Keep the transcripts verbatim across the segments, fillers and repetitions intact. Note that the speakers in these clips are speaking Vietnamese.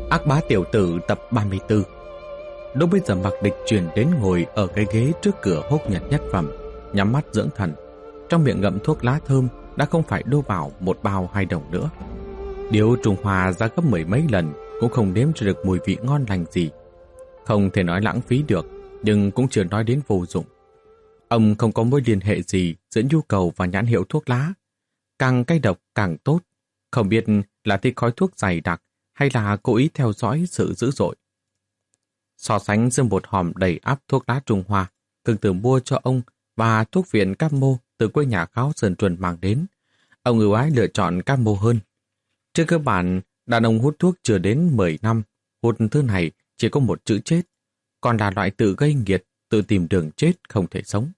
Ác bá tiểu tử tập ba mươi tư. Lúc bây giờ Mạc Địch chuyển đến ngồi ở cái ghế trước cửa hốc nhật nhất phẩm, nhắm mắt dưỡng thần. Trong miệng ngậm thuốc lá thơm đã không phải đô bảo một bao hai đồng nữa. Điếu Trung Hoa ra gấp mười mấy lần cũng không nếm cho được mùi vị ngon lành gì. Không thể nói lãng phí được, nhưng cũng chưa nói đến vô dụng. Ông không có mối liên hệ gì giữa nhu cầu và nhãn hiệu thuốc lá. Càng cay độc càng tốt. Không biết là thích khói thuốc dày đặc hay là cố ý theo dõi sự dữ dội. So sánh giữa một hòm đầy ắp thuốc lá Trung Hoa, Cường Tử mua cho ông và thuốc viện Cam-mô từ quê nhà Kháo Sơn Truân mang đến, ông ưu ái lựa chọn Cam-mô hơn. Trên cơ bản, đàn ông hút thuốc chưa đến mười năm, hút thứ này chỉ có một chữ chết, còn là loại tự gây nghiệt, tự tìm đường chết không thể sống.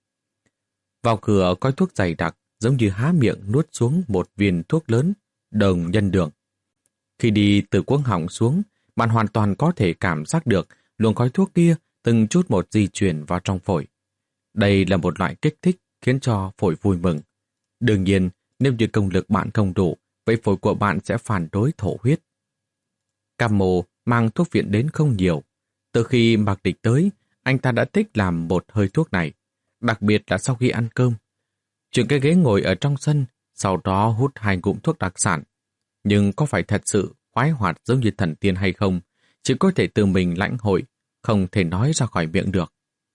Vào cửa coi thuốc dày đặc, giống như há miệng nuốt xuống một viên thuốc lớn, đồng nhân đường. Khi đi từ cuống họng xuống, bạn hoàn toàn có thể cảm giác được luồng khói thuốc kia từng chút một di chuyển vào trong phổi. Đây là một loại kích thích khiến cho phổi vui mừng. Đương nhiên, nếu như công lực bạn không đủ, vậy phổi của bạn sẽ phản đối thổ huyết. Cam-mô mang thuốc viện đến không nhiều. Từ khi Mạc Địch tới, anh ta đã thích làm một hơi thuốc này, đặc biệt là sau khi ăn cơm. Chuyển cái ghế ngồi ở trong sân, sau đó hút hai ngụm thuốc đặc sản. Nhưng có phải thật sự khoái hoạt giống như thần tiên hay không, chỉ có thể tự mình lãnh hội, không thể nói ra khỏi miệng được.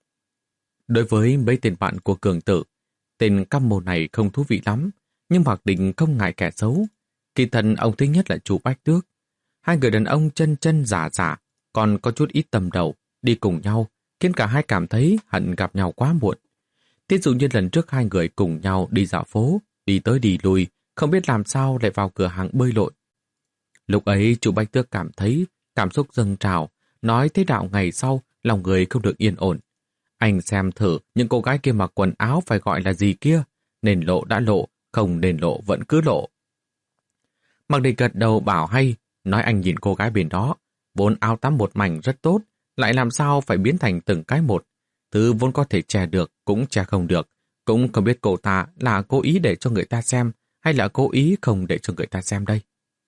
Đối với mấy tên bạn của Cường Tử, tên Cam-mô này không thú vị lắm, nhưng Mạc Địch không ngại kẻ xấu. Kỳ thần ông thích nhất là chú Bách Tước. Hai người đàn ông chân chân giả giả, còn có chút ít tầm đầu, đi cùng nhau, khiến cả hai cảm thấy hận gặp nhau quá muộn. Thí dụ như lần trước hai người cùng nhau đi dạo phố, đi tới đi lui, không biết làm sao lại vào cửa hàng bơi lội. Lúc ấy chú Bách Tước cảm thấy cảm xúc dâng trào, nói thế đạo ngày sau lòng người không được yên ổn. Anh xem thử những cô gái kia mặc quần áo phải gọi là gì kia, nên lộ đã lộ, không nên lộ vẫn cứ lộ. Mạc Địch gật đầu bảo hay, nói anh nhìn cô gái bên đó, vốn áo tắm một mảnh rất tốt, lại làm sao phải biến thành từng cái một. Thứ vốn có thể che được cũng che không được, cũng không biết cô ta là cố ý để cho người ta xem hay là cố ý không để cho người ta xem đây.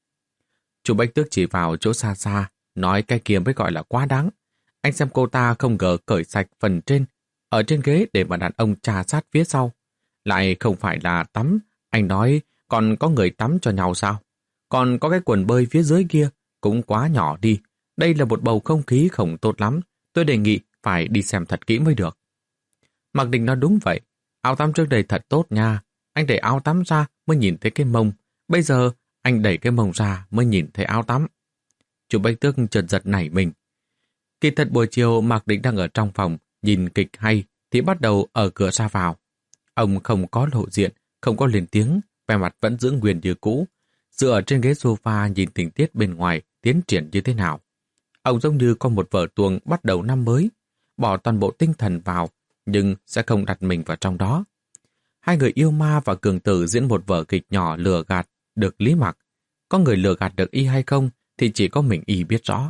Chú Bách Tước chỉ vào chỗ xa xa, nói cái kia mới gọi là quá đáng. Anh xem cô ta không ngờ cởi sạch phần trên, ở trên ghế để mà đàn ông trà sát phía sau. Lại không phải là tắm, anh nói còn có người tắm cho nhau sao? Còn có cái quần bơi phía dưới kia, cũng quá nhỏ đi. Đây là một bầu không khí không tốt lắm, tôi đề nghị phải đi xem thật kỹ mới được. Mạc Địch nói đúng vậy, áo tắm trước đây thật tốt nha. Anh đẩy áo tắm ra mới nhìn thấy cái mông. Bây giờ anh đẩy cái mông ra mới nhìn thấy áo tắm. Chú Bách Tước chợt giật nảy mình. Kỳ thật buổi chiều Mạc Địch đang ở trong phòng, nhìn kịch hay thì bắt đầu ở cửa ra vào. Ông không có lộ diện, không có lên tiếng, vẻ mặt vẫn giữ nguyên như cũ. Dựa ở trên ghế sofa nhìn tình tiết bên ngoài tiến triển như thế nào. Ông giống như có một vở tuồng bắt đầu năm mới, bỏ toàn bộ tinh thần vào, nhưng sẽ không đặt mình vào trong đó. Hai người yêu ma và Cường Tử diễn một vở kịch nhỏ lừa gạt được Lý Mặc. Có người lừa gạt được y hay không thì chỉ có mình y biết rõ.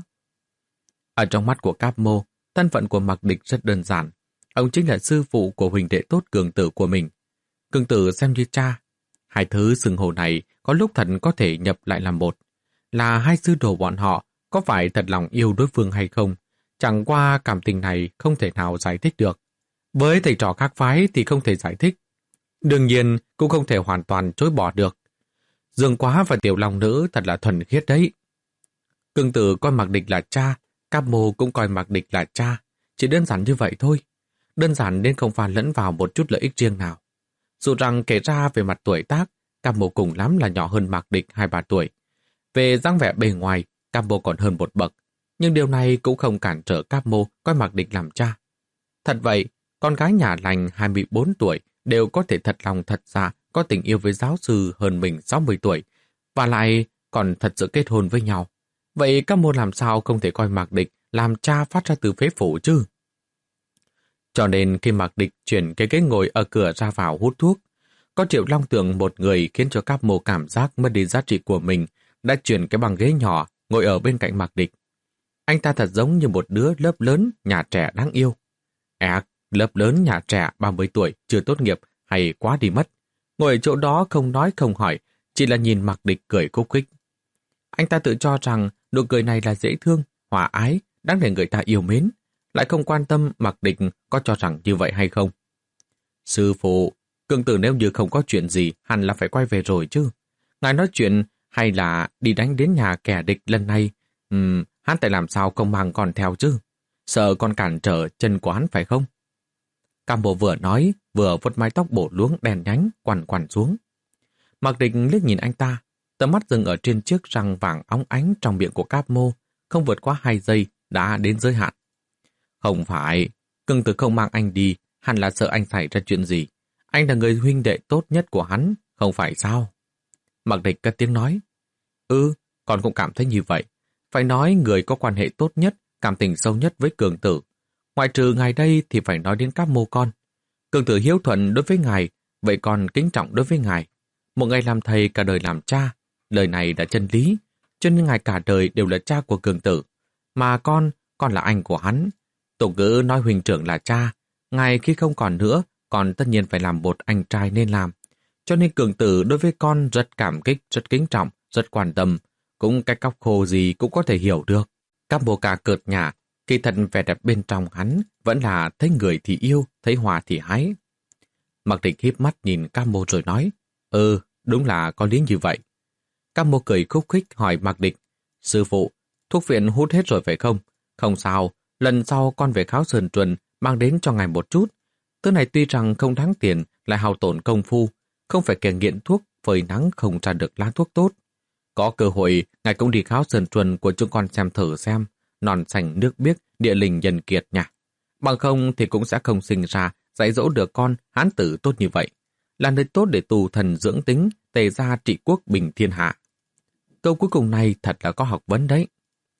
Ở trong mắt của Cam-mô, thân phận của Mạc Địch rất đơn giản. Ông chính là sư phụ của huynh đệ tốt Cường Tử của mình. Cường Tử xem như cha. Hai thứ xưng hô này có lúc thật có thể nhập lại làm một. Là hai sư đồ bọn họ, có phải thật lòng yêu đối phương hay không? Chẳng qua cảm tình này không thể nào giải thích được. Với thầy trò khác phái thì không thể giải thích. Đương nhiên cũng không thể hoàn toàn chối bỏ được. Dương Quá và Tiểu Long Nữ thật là thuần khiết đấy. Cường Tử coi Mạc Địch là cha, Cam-mô cũng coi Mạc Địch là cha. Chỉ đơn giản như vậy thôi. Đơn giản nên không pha lẫn vào một chút lợi ích riêng nào. Dù rằng kể ra về mặt tuổi tác, Cam-mô cùng lắm là nhỏ hơn Mạc Địch hai ba tuổi. Về dáng vẻ bề ngoài, Cam-mô còn hơn một bậc. Nhưng điều này cũng không cản trở Cam-mô coi Mạc Địch làm cha. Thật vậy, con gái nhà lành hai mươi bốn tuổi đều có thể thật lòng thật ra có tình yêu với giáo sư hơn mình sáu mươi tuổi, và lại còn thật sự kết hôn với nhau. Vậy Cam-mô làm sao không thể coi Mạc Địch làm cha phát ra từ phế phủ chứ? Cho nên khi Mạc Địch chuyển cái ghế ngồi ở cửa ra vào hút thuốc, có Triệu Long Tưởng một người khiến cho Cam-mô cảm giác mất đi giá trị của mình, đã chuyển cái bằng ghế nhỏ ngồi ở bên cạnh Mạc Địch. Anh ta thật giống như một đứa lớp lớn nhà trẻ đáng yêu. À, lớp lớn nhà trẻ ba mươi tuổi chưa tốt nghiệp hay quá đi mất. Ngồi ở chỗ đó không nói không hỏi, chỉ là nhìn Mạc Địch cười khúc khích. Anh ta tự cho rằng Nụ cười này là dễ thương, hòa ái, đáng để người ta yêu mến, lại không quan tâm Mạc Địch có cho rằng như vậy hay không. Sư phụ, Cương Tử nếu như không có chuyện gì hẳn là phải quay về rồi chứ. Ngài nói chuyện hay là đi đánh đến nhà kẻ địch lần này, ừm, hắn tại làm sao không mang con theo chứ? Sợ con cản trở chân của hắn phải không? Cam Bộ vừa nói, vừa vuốt mái tóc bổ luống đèn nhánh, quằn quằn xuống. Mạc Địch liếc nhìn anh ta, tầm mắt dừng ở trên chiếc răng vàng óng ánh trong miệng của Cáp Mô, không vượt qua hai giây, đã đến giới hạn. Không phải, Cương Tử không mang anh đi, hẳn là sợ anh xảy ra chuyện gì. Anh là người huynh đệ tốt nhất của hắn, không phải sao? Mạc Địch cất tiếng nói. Ừ, con cũng cảm thấy như vậy. Phải nói người có quan hệ tốt nhất, cảm tình sâu nhất với Cường Tử. Ngoại trừ ngài đây thì phải nói đến Cáp Mô con. Cường Tử hiếu thuận đối với ngài, vậy còn kính trọng đối với ngài. Một ngày làm thầy cả đời làm cha, lời này đã chân lý, cho nên ngài cả đời đều là cha của Cường Tử. Mà con, con là anh của hắn. Tục ngữ nói huynh trưởng là cha, ngài khi không còn nữa, còn tất nhiên phải làm một anh trai nên làm. Cho nên Cường Tử đối với con rất cảm kích, rất kính trọng, rất quan tâm, cũng cái cóc khô gì cũng có thể hiểu được. Các bồ cà cợt nhả, kỳ thật vẻ đẹp bên trong hắn vẫn là thấy người thì yêu, thấy hoa thì hái. Mạc Địch híp mắt nhìn Cam Mô rồi nói, ừ, đúng là có lý như vậy. Cam Mô cười khúc khích hỏi Mạc Địch, sư phụ, thuốc viện hút hết rồi phải không? Không sao, lần sau con về Kháo Sơn Truân mang đến cho ngài một chút. Thứ này tuy rằng không đáng tiền, lại hao tổn công phu, không phải kẻ nghiện thuốc, phơi nắng không ra được lá thuốc tốt. Có cơ hội, ngài cũng đi Kháo Sơn Truân của chúng con xem thử xem, non xanh nước biếc, địa linh nhân kiệt nha. Bằng không thì cũng sẽ không sinh ra, dạy dỗ được con hán tử tốt như vậy. Là nơi tốt để tù thần dưỡng tính, tề gia trị quốc bình thiên hạ. Câu cuối cùng này thật là có học vấn đấy.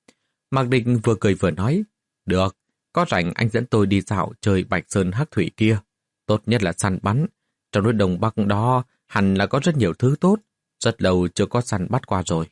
Mạc Địch vừa cười vừa nói, được, có rảnh anh dẫn tôi đi dạo chơi Bạch Sơn Hắc Thủy kia. Tốt nhất là săn bắn. Trong núi Đồng Bắc đó hẳn là có rất nhiều thứ tốt, rất lâu chưa có săn bắt qua rồi.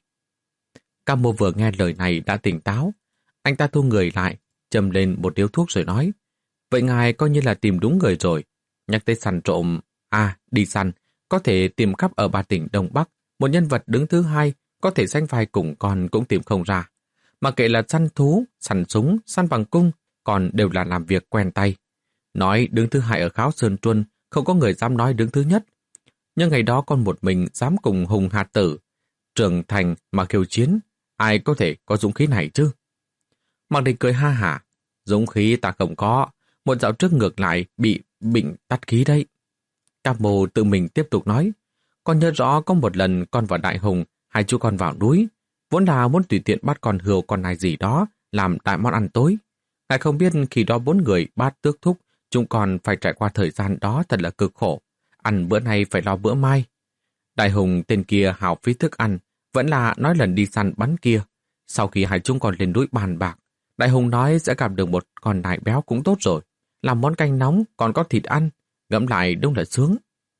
Cam Mô vừa nghe lời này đã tỉnh táo. Anh ta thu người lại, châm lên một điếu thuốc rồi nói, vậy ngài coi như là tìm đúng người rồi. Nhắc tới săn trộm, à, đi săn, có thể tìm khắp ở ba tỉnh Đông Bắc, một nhân vật đứng thứ hai, có thể sánh vai cùng con cũng tìm không ra. Mà kệ là săn thú, săn súng, săn bằng cung, còn đều là làm việc quen tay. Nói đứng thứ hai ở Kháo Sơn Truân, không có người dám nói đứng thứ nhất. Nhưng ngày đó con một mình dám cùng Hùng Hạt Tử, trưởng thành mà khiêu chiến, ai có thể có dũng khí này chứ? Mạc Địch cười ha hả, dũng khí ta không có, một dạo trước ngược lại bị bệnh tắt khí đấy. Cam Mô tự mình tiếp tục nói, con nhớ rõ có một lần con và Đại Hùng, hai chú con vào núi, vốn là muốn tùy tiện bắt con hươu con này gì đó, làm đại món ăn tối. Ngài không biết khi đó bốn người bát tước thúc, chúng còn phải trải qua thời gian đó thật là cực khổ, ăn bữa nay phải lo bữa mai. Đại Hùng tên kia hào phí thức ăn, vẫn là nói lần đi săn bắn kia. Sau khi hai chúng con lên núi bàn bạc, Đại Hùng nói sẽ gặp được một con nai béo cũng tốt rồi, làm món canh nóng còn có thịt ăn, ngẫm lại đúng là sướng.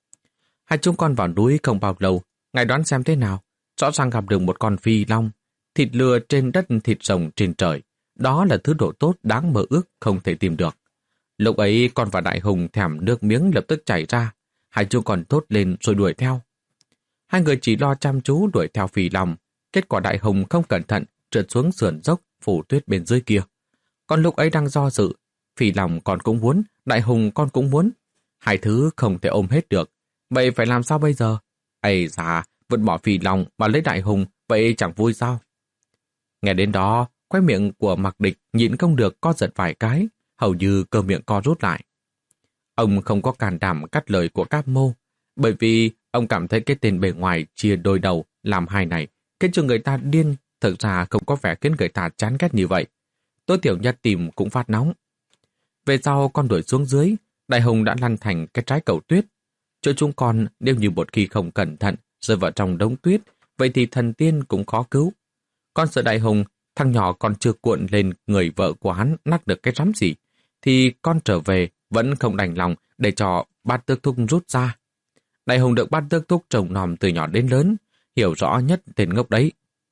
Hai chúng con vào núi không bao lâu, ngài đoán xem thế nào, rõ ràng gặp được một con phi long, thịt lừa trên đất, thịt rồng trên trời. Đó là thứ đồ tốt đáng mơ ước không thể tìm được. Lúc ấy con và Đại Hùng thèm nước miếng lập tức chảy ra, hai chú con thốt lên rồi đuổi theo. Hai người chỉ lo chăm chú đuổi theo phi long, kết quả Đại Hùng không cẩn thận trượt xuống sườn dốc phủ tuyết bên dưới kia. Còn lúc ấy đang do dự, phi long con cũng muốn, Đại Hùng con cũng muốn, hai thứ không thể ôm hết được, vậy phải làm sao bây giờ? Ây da, vứt bỏ phi long mà lấy Đại Hùng, vậy chẳng vui sao? Nghe đến đó, khóe miệng của Mạc Địch nhịn không được co giật vài cái, hầu như cơ miệng co rút lại. Ông không có can đảm cắt lời của Cáp Mô, bởi vì ông cảm thấy cái tên bề ngoài chia đôi đầu làm hai này, khiến cho người ta điên, thực ra không có vẻ khiến người ta chán ghét như vậy. Tối thiểu nhất tìm cũng phát nóng. Về sau con đuổi xuống dưới, Đại Hùng đã lăn thành cái trái cầu tuyết. Chỗ chúng con nếu như một khi không cẩn thận rơi vào trong đống tuyết, vậy thì thần tiên cũng khó cứu. Con sợ Đại Hùng, thằng nhỏ còn chưa cuộn lên người vợ của hắn nắc được cái rắm gì, thì con trở về vẫn không đành lòng để cho Bát Tước Thúc rút ra. Đại Hùng được Bát Tước Thúc trông nom từ nhỏ đến lớn, hiểu rõ nhất tên ngốc đấy.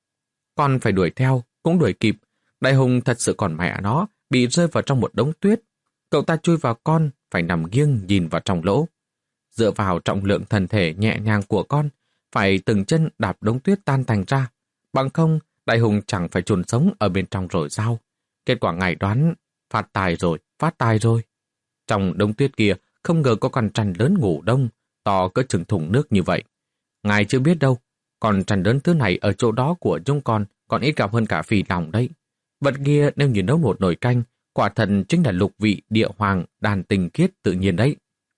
Con phải đuổi theo, cũng đuổi kịp. Đại Hùng thật sự còn mẹ nó, bị rơi vào trong một đống tuyết. Cậu ta chui vào con, phải nằm nghiêng nhìn vào trong lỗ. Dựa vào trọng lượng thân thể nhẹ nhàng của con, phải từng chân đạp đống tuyết tan tành ra. Bằng không, Đại hùng chẳng phải chôn sống ở bên trong rồi sao? Kết quả ngài đoán, phát tài rồi, phát tài rồi. Trong đống tuyết kia, không ngờ có con trăn lớn ngủ đông, to cỡ chừng thùng nước như vậy. Ngài chưa biết đâu, con trăn lớn thứ này ở chỗ đó của chúng con còn ít gặp hơn cả phì lòng đấy. Vật kia nếu như nấu một nồi canh, quả thật chính là lục vị địa hoàng đàn tình khiết tự nhiên đấy.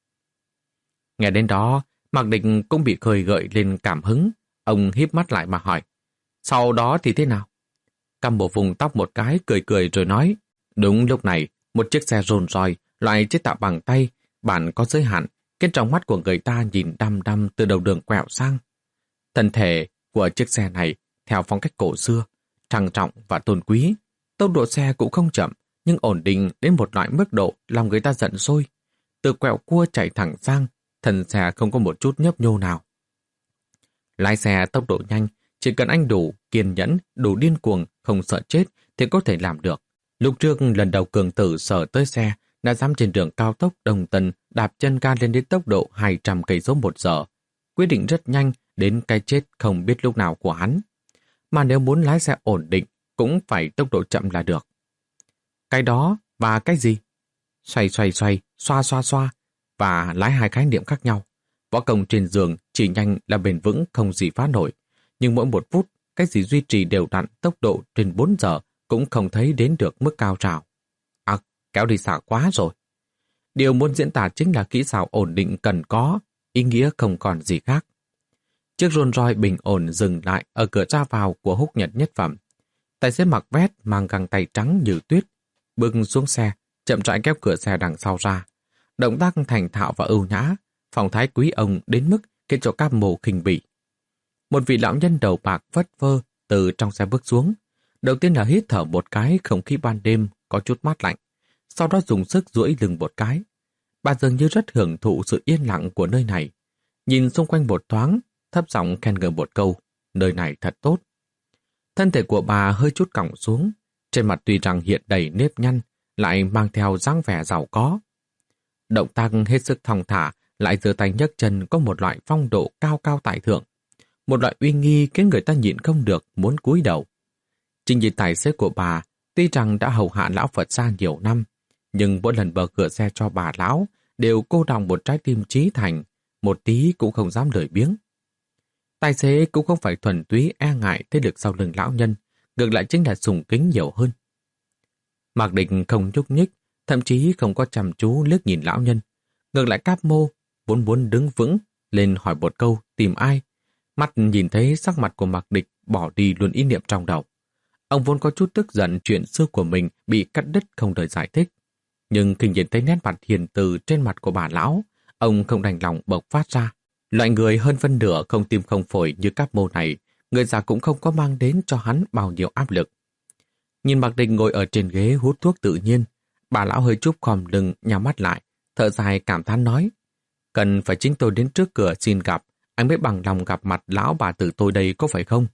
Nghe đến đó, Mạc Địch cũng bị khơi gợi lên cảm hứng. Ông híp mắt lại mà hỏi, sau đó thì thế nào? Căm bộ vùng tóc một cái, cười cười rồi nói, đúng lúc này, một chiếc xe rồn roi, loại chế tạo bằng tay, bản có giới hạn, khiến trong mắt của người ta nhìn đăm đăm từ đầu đường quẹo sang. Thân thể của chiếc xe này, theo phong cách cổ xưa, trang trọng và tôn quý. Tốc độ xe cũng không chậm, nhưng ổn định đến một loại mức độ làm người ta giận sôi. Từ quẹo cua chạy thẳng sang, thân xe không có một chút nhấp nhô nào. Lái xe tốc độ nhanh, chỉ cần anh đủ kiên nhẫn, đủ điên cuồng, không sợ chết thì có thể làm được. Lúc trước lần đầu Cường Tử sở tới xe, đã dám trên đường cao tốc Đồng Tân đạp chân ga lên đến tốc độ hai trăm cây số một giờ. Quyết định rất nhanh đến cái chết không biết lúc nào của hắn. Mà nếu muốn lái xe ổn định, cũng phải tốc độ chậm là được. Cái đó và cái gì? Xoay xoay xoay, xoa xoa xoa, và lái hai khái niệm khác nhau. Võ công trên giường chỉ nhanh là bền vững không gì phá nổi. Nhưng mỗi một phút, cái gì duy trì đều đặn tốc độ trên bốn giờ cũng không thấy đến được mức cao trào. À, kéo đi xa quá rồi. Điều muốn diễn tả chính là kỹ xảo ổn định cần có, ý nghĩa không còn gì khác. Chiếc Rolls Royce bình ổn dừng lại ở cửa ra vào của Húc Nhật Nhất Phẩm. Tài xế mặc vest mang găng tay trắng như tuyết, bước xuống xe, chậm rãi kéo cửa xe đằng sau ra. Động tác thành thạo và ưu nhã, phong thái quý ông đến mức khiến cho các mồ khinh bỉ. Một vị lão nhân đầu bạc phất phơ từ trong xe bước xuống. Đầu tiên là hít thở một cái không khí ban đêm có chút mát lạnh, sau đó dùng sức duỗi lưng một cái. Bà dường như rất hưởng thụ sự yên lặng của nơi này. Nhìn xung quanh một thoáng, thấp giọng khen ngợi một câu, nơi này thật tốt. Thân thể của bà hơi chút còng xuống, trên mặt tuy rằng hiện đầy nếp nhăn, lại mang theo dáng vẻ giàu có. Động tác hết sức thong thả, lại giơ tay nhấc chân có một loại phong độ cao cao tại thượng. Một loại uy nghi khiến người ta nhịn không được muốn cúi đầu. Trình diện tài xế của bà tuy rằng đã hầu hạ lão Phật gia nhiều năm, nhưng mỗi lần mở cửa xe cho bà lão đều cô đọng một trái tim trí thành, một tí cũng không dám lười biếng. Tài xế cũng không phải thuần túy e ngại thế lực sau lưng lão nhân, ngược lại chính là sùng kính nhiều hơn. Mạc Địch không nhúc nhích, thậm chí không có chăm chú liếc nhìn lão nhân. Ngược lại Cáp Mô vốn muốn đứng vững lên hỏi một câu tìm ai. Mắt nhìn thấy sắc mặt của Mạc Địch bỏ đi luôn ý niệm trong đầu. Ông vốn có chút tức giận chuyện xưa của mình bị cắt đứt không đời giải thích. Nhưng khi nhìn thấy nét mặt hiền từ trên mặt của bà lão, ông không đành lòng bộc phát ra. Loại người hơn phân nửa không tim không phổi như Cáp Mô này, người già cũng không có mang đến cho hắn bao nhiêu áp lực. Nhìn Mạc Địch ngồi ở trên ghế hút thuốc tự nhiên, bà lão hơi chúp khom lưng nhắm mắt lại, thở dài cảm thán nói, cần phải chính tôi đến trước cửa xin gặp, anh mới bằng lòng gặp mặt lão bà tử tôi đây có phải không?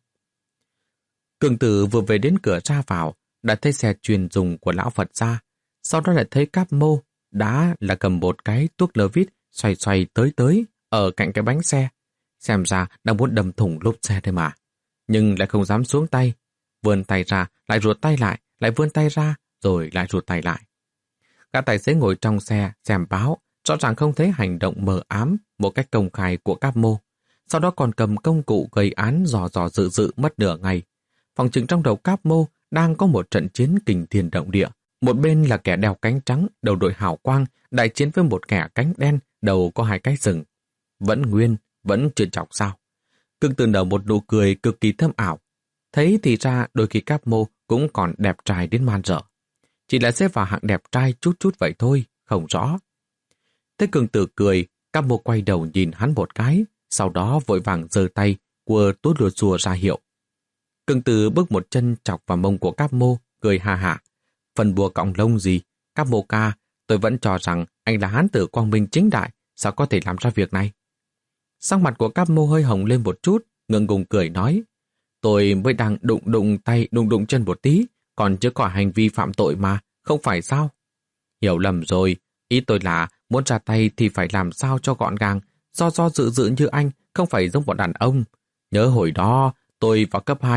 Cường Tử vừa về đến cửa ra vào, đã thấy xe chuyên dùng của lão Phật gia, sau đó lại thấy Cáp Mô đã là cầm một cái tuốc lơ vít xoay xoay tới tới ở cạnh cái bánh xe, xem ra đang muốn đâm thủng lốp xe thôi mà, nhưng lại không dám xuống tay, vươn tay ra lại ruột tay lại, lại vươn tay ra rồi lại ruột tay lại. Các tài xế ngồi trong xe xem báo, rõ ràng không thấy hành động mờ ám một cách công khai của Cáp Mô, sau đó còn cầm công cụ gây án dò dò dự dự mất nửa ngày. Phòng chừng trong đầu Cáp Mô đang có một trận chiến kinh thiên động địa. Một bên là kẻ đeo cánh trắng, đầu đội hào quang, đại chiến với một kẻ cánh đen, đầu có hai cái sừng. Vẫn nguyên, vẫn chưa chọc sao. Cường Tử nở một nụ cười cực kỳ thâm ảo. Thấy thì ra đôi khi Cáp Mô cũng còn đẹp trai đến man dở. Chỉ là xếp vào hạng đẹp trai chút chút vậy thôi, không rõ. Thế Cường Tử cười, Cáp Mô quay đầu nhìn hắn một cái, sau đó vội vàng giơ tay, quơ túi lùa xùa ra hiệu. Cường Tử bước một chân chọc vào mông của Cáp Mô, cười ha hả. Phần bùa cọng lông gì? Cáp Mô ca, tôi vẫn cho rằng anh là hán tử quang minh chính đại, sao có thể làm ra việc này? Sắc mặt của Cáp Mô hơi hồng lên một chút, ngượng ngùng cười nói. Tôi mới đang đụng đụng tay, đụng đụng chân một tí, còn chưa có hành vi phạm tội mà, không phải sao? Hiểu lầm rồi, ý tôi là muốn ra tay thì phải làm sao cho gọn gàng, do do dự dự như anh, không phải giống bọn đàn ông. Nhớ hồi đó, tôi vào cấp hai,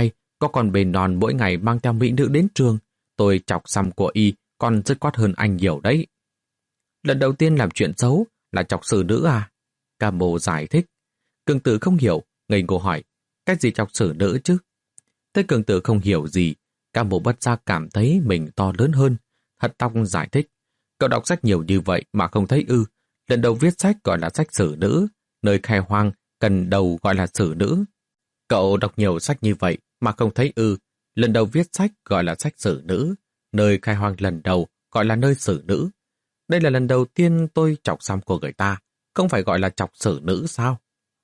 Có con bề non mỗi ngày mang theo mỹ nữ đến trường, tôi chọc xăm của y còn dứt khoát hơn anh nhiều đấy. Lần đầu tiên làm chuyện xấu là chọc xử nữ à? Camo giải thích. Cường Tử không hiểu, ngây ngô hỏi, cái gì chọc xử nữ chứ? Thấy Cường Tử không hiểu gì, Camo bất giác cảm thấy mình to lớn hơn, hất tóc giải thích. Cậu đọc sách nhiều như vậy mà không thấy ư? Lần đầu viết sách gọi là sách xử nữ, nơi khai hoang cần đầu gọi là xử nữ. Cậu đọc nhiều sách như vậy mà không thấy ư? Lần đầu viết sách gọi là sách xử nữ, nơi khai hoang lần đầu gọi là nơi xử nữ. Đây là lần đầu tiên tôi chọc xăm của người ta, không phải gọi là chọc xử nữ sao?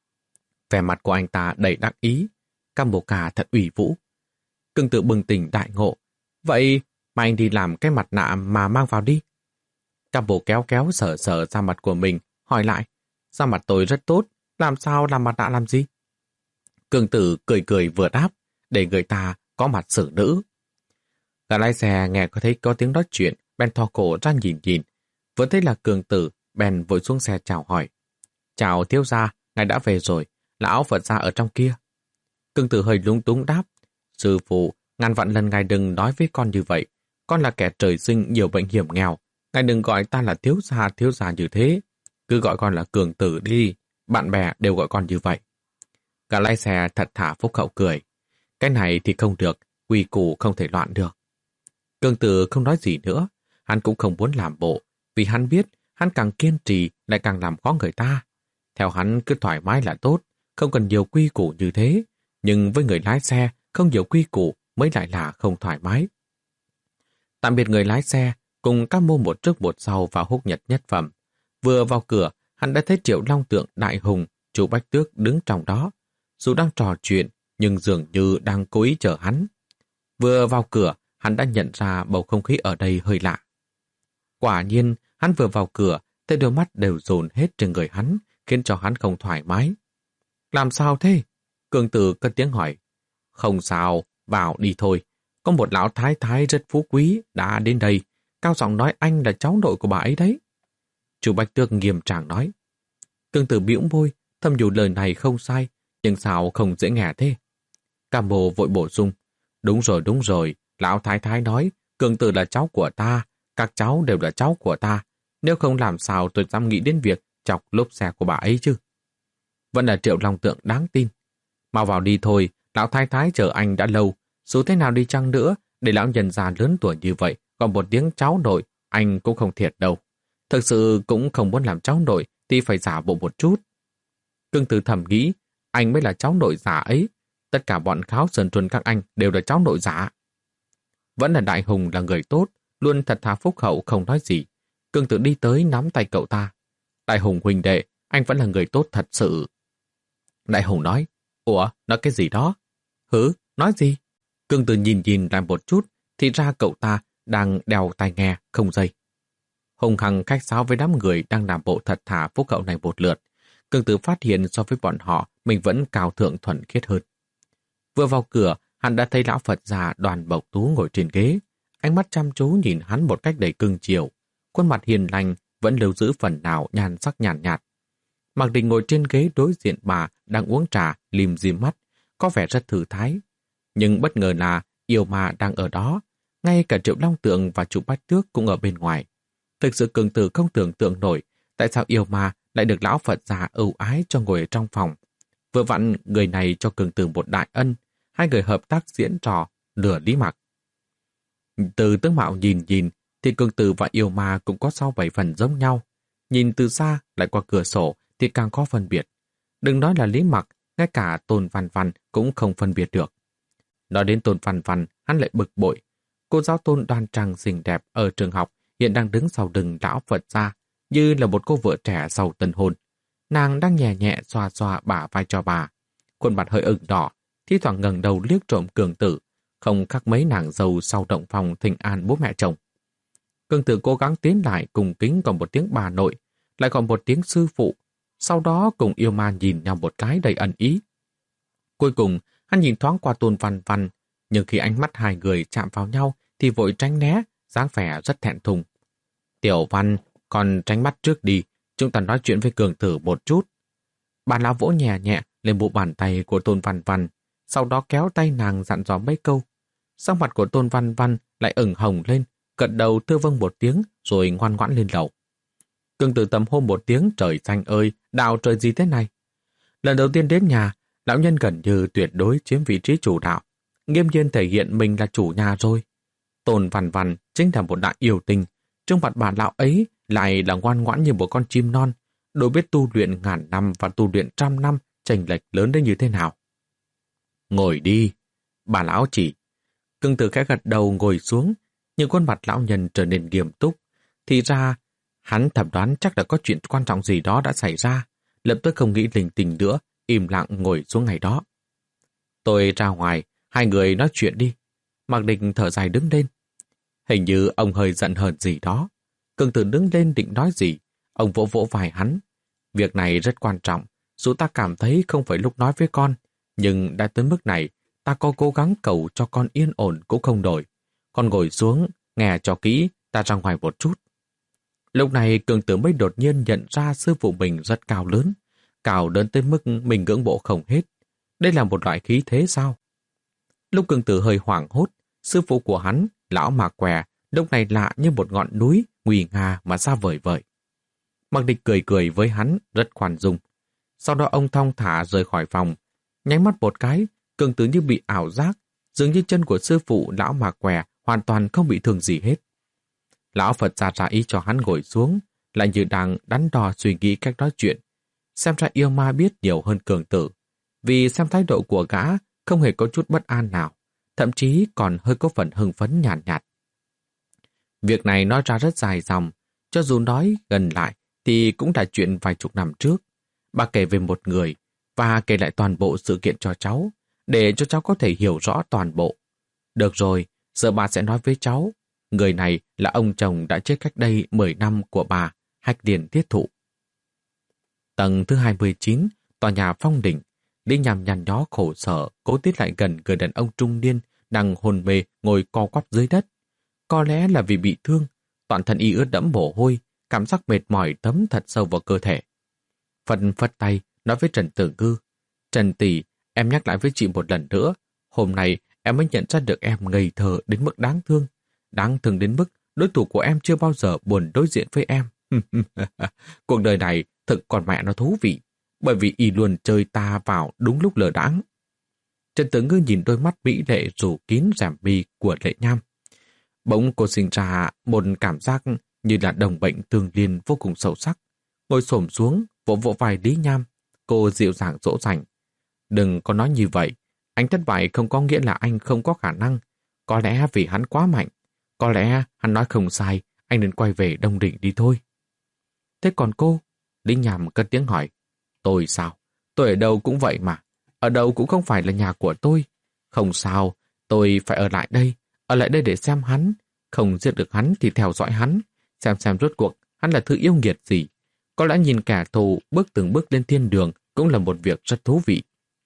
Vẻ mặt của anh ta đầy đắc ý, Camboca thật ủy vũ. Cường Tử bừng tỉnh đại ngộ. Vậy mà anh đi làm cái mặt nạ mà mang vào đi. Cambo kéo kéo sờ sờ da mặt của mình, hỏi lại, da mặt tôi rất tốt, làm sao làm mặt nạ làm gì? Cường Tử cười cười vừa đáp, để người ta có mặt xử nữ. Gã lái xe nghe có thấy có tiếng nói chuyện, bèn thò cổ ra nhìn nhìn. Vừa thấy là Cường Tử, bèn vội xuống xe chào hỏi. Chào thiếu gia, ngài đã về rồi, lão Phật gia ở trong kia. Cường Tử hơi lúng túng đáp, sư phụ, ngàn vạn lần ngài đừng nói với con như vậy. Con là kẻ trời sinh nhiều bệnh hiểm nghèo. Ngài đừng gọi ta là thiếu gia thiếu gia như thế. Cứ gọi con là Cường Tử đi, bạn bè đều gọi con như vậy. Gã lái xe thật thà phúc hậu cười. Cái này thì không được, quy củ không thể loạn được. Cường Tử không nói gì nữa, hắn cũng không muốn làm bộ, vì hắn biết hắn càng kiên trì lại càng làm khó người ta. Theo hắn cứ thoải mái là tốt, không cần nhiều quy củ như thế, nhưng với người lái xe không nhiều quy củ mới lại là không thoải mái. Tạm biệt người lái xe, cùng các mô một trước một sau vào Húc Nhật Nhất Phẩm. Vừa vào cửa, hắn đã thấy Triệu Long Tượng Đại Hùng, chú Bách Tước đứng trong đó. Dù đang trò chuyện, nhưng dường như đang cố ý chờ hắn. Vừa vào cửa, hắn đã nhận ra bầu không khí ở đây hơi lạ. Quả nhiên, hắn vừa vào cửa, thấy đôi mắt đều dồn hết trên người hắn, khiến cho hắn không thoải mái. Làm sao thế? Cường Tử cất tiếng hỏi. Không sao, vào đi thôi. Có một lão thái thái rất phú quý đã đến đây, cao giọng nói anh là cháu nội của bà ấy đấy. Chú Bách Tước nghiêm trang nói. Cường Tử bĩu môi, thầm nhủ lời này không sai, nhưng sao không dễ nghe thế? Cam Bồ vội bổ sung. Đúng rồi, đúng rồi, lão thái thái nói, Cường Tử là cháu của ta, các cháu đều là cháu của ta, nếu không làm sao tôi dám nghĩ đến việc chọc lốp xe của bà ấy chứ. Vẫn là Triệu Long Tượng đáng tin. Mau vào đi thôi, lão thái thái chờ anh đã lâu, dù thế nào đi chăng nữa, để lão nhân già lớn tuổi như vậy, còn một tiếng cháu nội, anh cũng không thiệt đâu. Thực sự cũng không muốn làm cháu nội, thì phải giả bộ một chút. Cường Tử thầm nghĩ, anh mới là cháu nội giả ấy, tất cả bọn Kháo Sơn Truân các anh đều là cháu nội giả. Vẫn là Đại Hùng là người tốt, luôn thật thà phúc hậu không nói gì. Cường Tử đi tới nắm tay cậu ta. Đại Hùng huynh đệ, anh vẫn là người tốt thật sự. Đại Hùng nói, ủa, nói cái gì đó? Hứ, nói gì? Cường Tử nhìn nhìn lại một chút, thì ra cậu ta đang đeo tai nghe, không dây. Hùng hằng khách sáo với đám người đang làm bộ thật thà phúc hậu này một lượt. Cường Tử phát hiện so với bọn họ, mình vẫn cao thượng thuần khiết hơn. Vừa vào cửa, hắn đã thấy lão Phật già Đoàn Bộc Tú ngồi trên ghế. Ánh mắt chăm chú nhìn hắn một cách đầy cưng chiều. Khuôn mặt hiền lành vẫn lưu giữ phần nào nhan sắc nhàn nhạt, nhạt. Mạc Đình ngồi trên ghế đối diện bà đang uống trà, lim dim mắt, có vẻ rất thư thái. Nhưng bất ngờ là Yêu Ma đang ở đó, ngay cả Triệu Long Tượng và chủ Bách Tước cũng ở bên ngoài. Thực sự Cường Tử không tưởng tượng nổi tại sao Yêu Ma lại được lão Phật già ưu ái cho ngồi ở trong phòng. Vừa vặn người này cho Cường Tử một đại ân, hai người hợp tác diễn trò lừa Lý Mặc. Từ tướng mạo nhìn nhìn thì Cường Tử và Yêu Ma cũng có sáu bảy phần giống nhau. Nhìn từ xa lại qua cửa sổ thì càng có phân biệt. Đừng nói là Lý Mặc, ngay cả Tôn Văn Văn cũng không phân biệt được. Nói đến Tôn Văn Văn, hắn lại bực bội. Cô giáo Tôn đoan trang xinh đẹp ở trường học hiện đang đứng sau lưng lão Phật gia, như là một cô vợ trẻ sau tân hôn. Nàng đang nhẹ nhẹ xoa xoa bả vai cho bà. Khuôn mặt hơi ửng đỏ, thi thoảng ngẩng đầu liếc trộm Cường Tử, không khác mấy nàng dâu sau động phòng thịnh an bố mẹ chồng. Cường Tử cố gắng tiến lại cùng kính còn một tiếng bà nội, lại còn một tiếng sư phụ, sau đó cùng Yêu Ma nhìn nhau một cái đầy ẩn ý. Cuối cùng, hắn nhìn thoáng qua Tôn Văn Văn, nhưng khi ánh mắt hai người chạm vào nhau thì vội tránh né, dáng vẻ rất thẹn thùng. Tiểu Văn, còn tránh mắt trước đi, chúng ta nói chuyện với Cường Tử một chút. Bà lão vỗ nhẹ nhẹ lên bộ bàn tay của Tôn Văn Văn, sau đó kéo tay nàng dặn dò mấy câu. Sắc mặt của Tôn Văn Văn lại ửng hồng lên, gật đầu thưa vâng một tiếng rồi ngoan ngoãn lên lầu. Cương Tử Tầm hô một tiếng trời xanh ơi, đạo trời gì thế này? Lần đầu tiên đến nhà, lão nhân gần như tuyệt đối chiếm vị trí chủ đạo, nghiêm nhiên thể hiện mình là chủ nhà rồi. Tôn Văn Văn chính là một đại yêu tình, trước mặt bà lão ấy lại là ngoan ngoãn như một con chim non, đối biết tu luyện ngàn năm và tu luyện trăm năm chênh lệch lớn đến như thế nào. Ngồi đi, bà lão chỉ. Cương Tử khẽ gật đầu ngồi xuống, nhưng khuôn mặt lão nhân trở nên nghiêm túc. Thì ra, hắn thẩm đoán chắc là có chuyện quan trọng gì đó đã xảy ra, lập tức không nghĩ linh tinh nữa, im lặng ngồi xuống ngày đó. Tôi ra ngoài, hai người nói chuyện đi. Mạc Địch thở dài đứng lên. Hình như ông hơi giận hờn gì đó. Cương Tử đứng lên định nói gì, ông vỗ vỗ vai hắn. Việc này rất quan trọng, dù ta cảm thấy không phải lúc nói với con, nhưng đã tới mức này, ta có cố gắng cầu cho con yên ổn cũng không đổi. Con ngồi xuống, nghe cho kỹ, ta ra ngoài một chút. Lúc này Cương Tử mới đột nhiên nhận ra sư phụ mình rất cao lớn, cao đến tới mức mình ngưỡng mộ không hết. Đây là một loại khí thế sao? Lúc Cương Tử hơi hoảng hốt, sư phụ của hắn, lão Mạc Què, lúc này lạ như một ngọn núi, nguy nga mà xa vời vời. Mạc Địch cười cười với hắn, rất khoan dung. Sau đó ông thong thả rời khỏi phòng, nháy mắt một cái, Cương Tử như bị ảo giác, dường như chân của sư phụ lão Mạc Què hoàn toàn không bị thương gì hết. Lão Phật ra ra ý cho hắn ngồi xuống, lại như đang đắn đo suy nghĩ cách nói chuyện. Xem ra yêu ma biết nhiều hơn Cương Tử, vì xem thái độ của gã không hề có chút bất an nào, thậm chí còn hơi có phần hưng phấn nhàn nhạt, nhạt. Việc này nói ra rất dài dòng, cho dù nói gần lại thì cũng là chuyện vài chục năm trước. Bà kể về một người và kể lại toàn bộ sự kiện cho cháu, để cho cháu có thể hiểu rõ toàn bộ. Được rồi, giờ bà sẽ nói với cháu. Người này là ông chồng đã chết cách đây mười năm của bà, Hách Liên Thiết Thụ. Tầng thứ hai mươi chín, tòa nhà Phong Đỉnh. Lý Nham nhăn nhó khổ sở, cố tiến lại gần người đàn ông trung niên đang hôn mê ngồi co quắp dưới đất. Có lẽ là vì bị thương, toàn thân y ướt đẫm mồ hôi, cảm giác mệt mỏi thấm thật sâu vào cơ thể. Phần phất tay nói với Trần Tử Ngư: Trần tỷ, em nhắc lại với chị một lần nữa, hôm nay em mới nhận ra được em ngây thơ đến mức đáng thương. Đáng thương đến mức đối thủ của em chưa bao giờ buồn đối diện với em. Cuộc đời này thực còn mẹ nó thú vị, bởi vì y luôn chơi ta vào đúng lúc lờ đãng. Trần Tử Ngư nhìn đôi mắt mỹ lệ rủ kín rèm mi của Lệ Nham. Bỗng cô sinh ra một cảm giác như là đồng bệnh tương liên vô cùng sâu sắc. Ngồi xổm xuống, vỗ vỗ vai Lý Nham, cô dịu dàng dỗ dành. Đừng có nói như vậy, anh thất bại không có nghĩa là anh không có khả năng. Có lẽ vì hắn quá mạnh, có lẽ hắn nói không sai, anh nên quay về Đông Định đi thôi. Thế còn cô? Lý Nham cất tiếng hỏi. Tôi sao? Tôi ở đâu cũng vậy mà. Ở đâu cũng không phải là nhà của tôi. Không sao, tôi phải ở lại đây. Ở lại đây để xem hắn. Không giết được hắn thì theo dõi hắn. Xem xem rốt cuộc hắn là thứ yêu nghiệt gì. Có lẽ nhìn kẻ thù bước từng bước lên thiên đường cũng là một việc rất thú vị.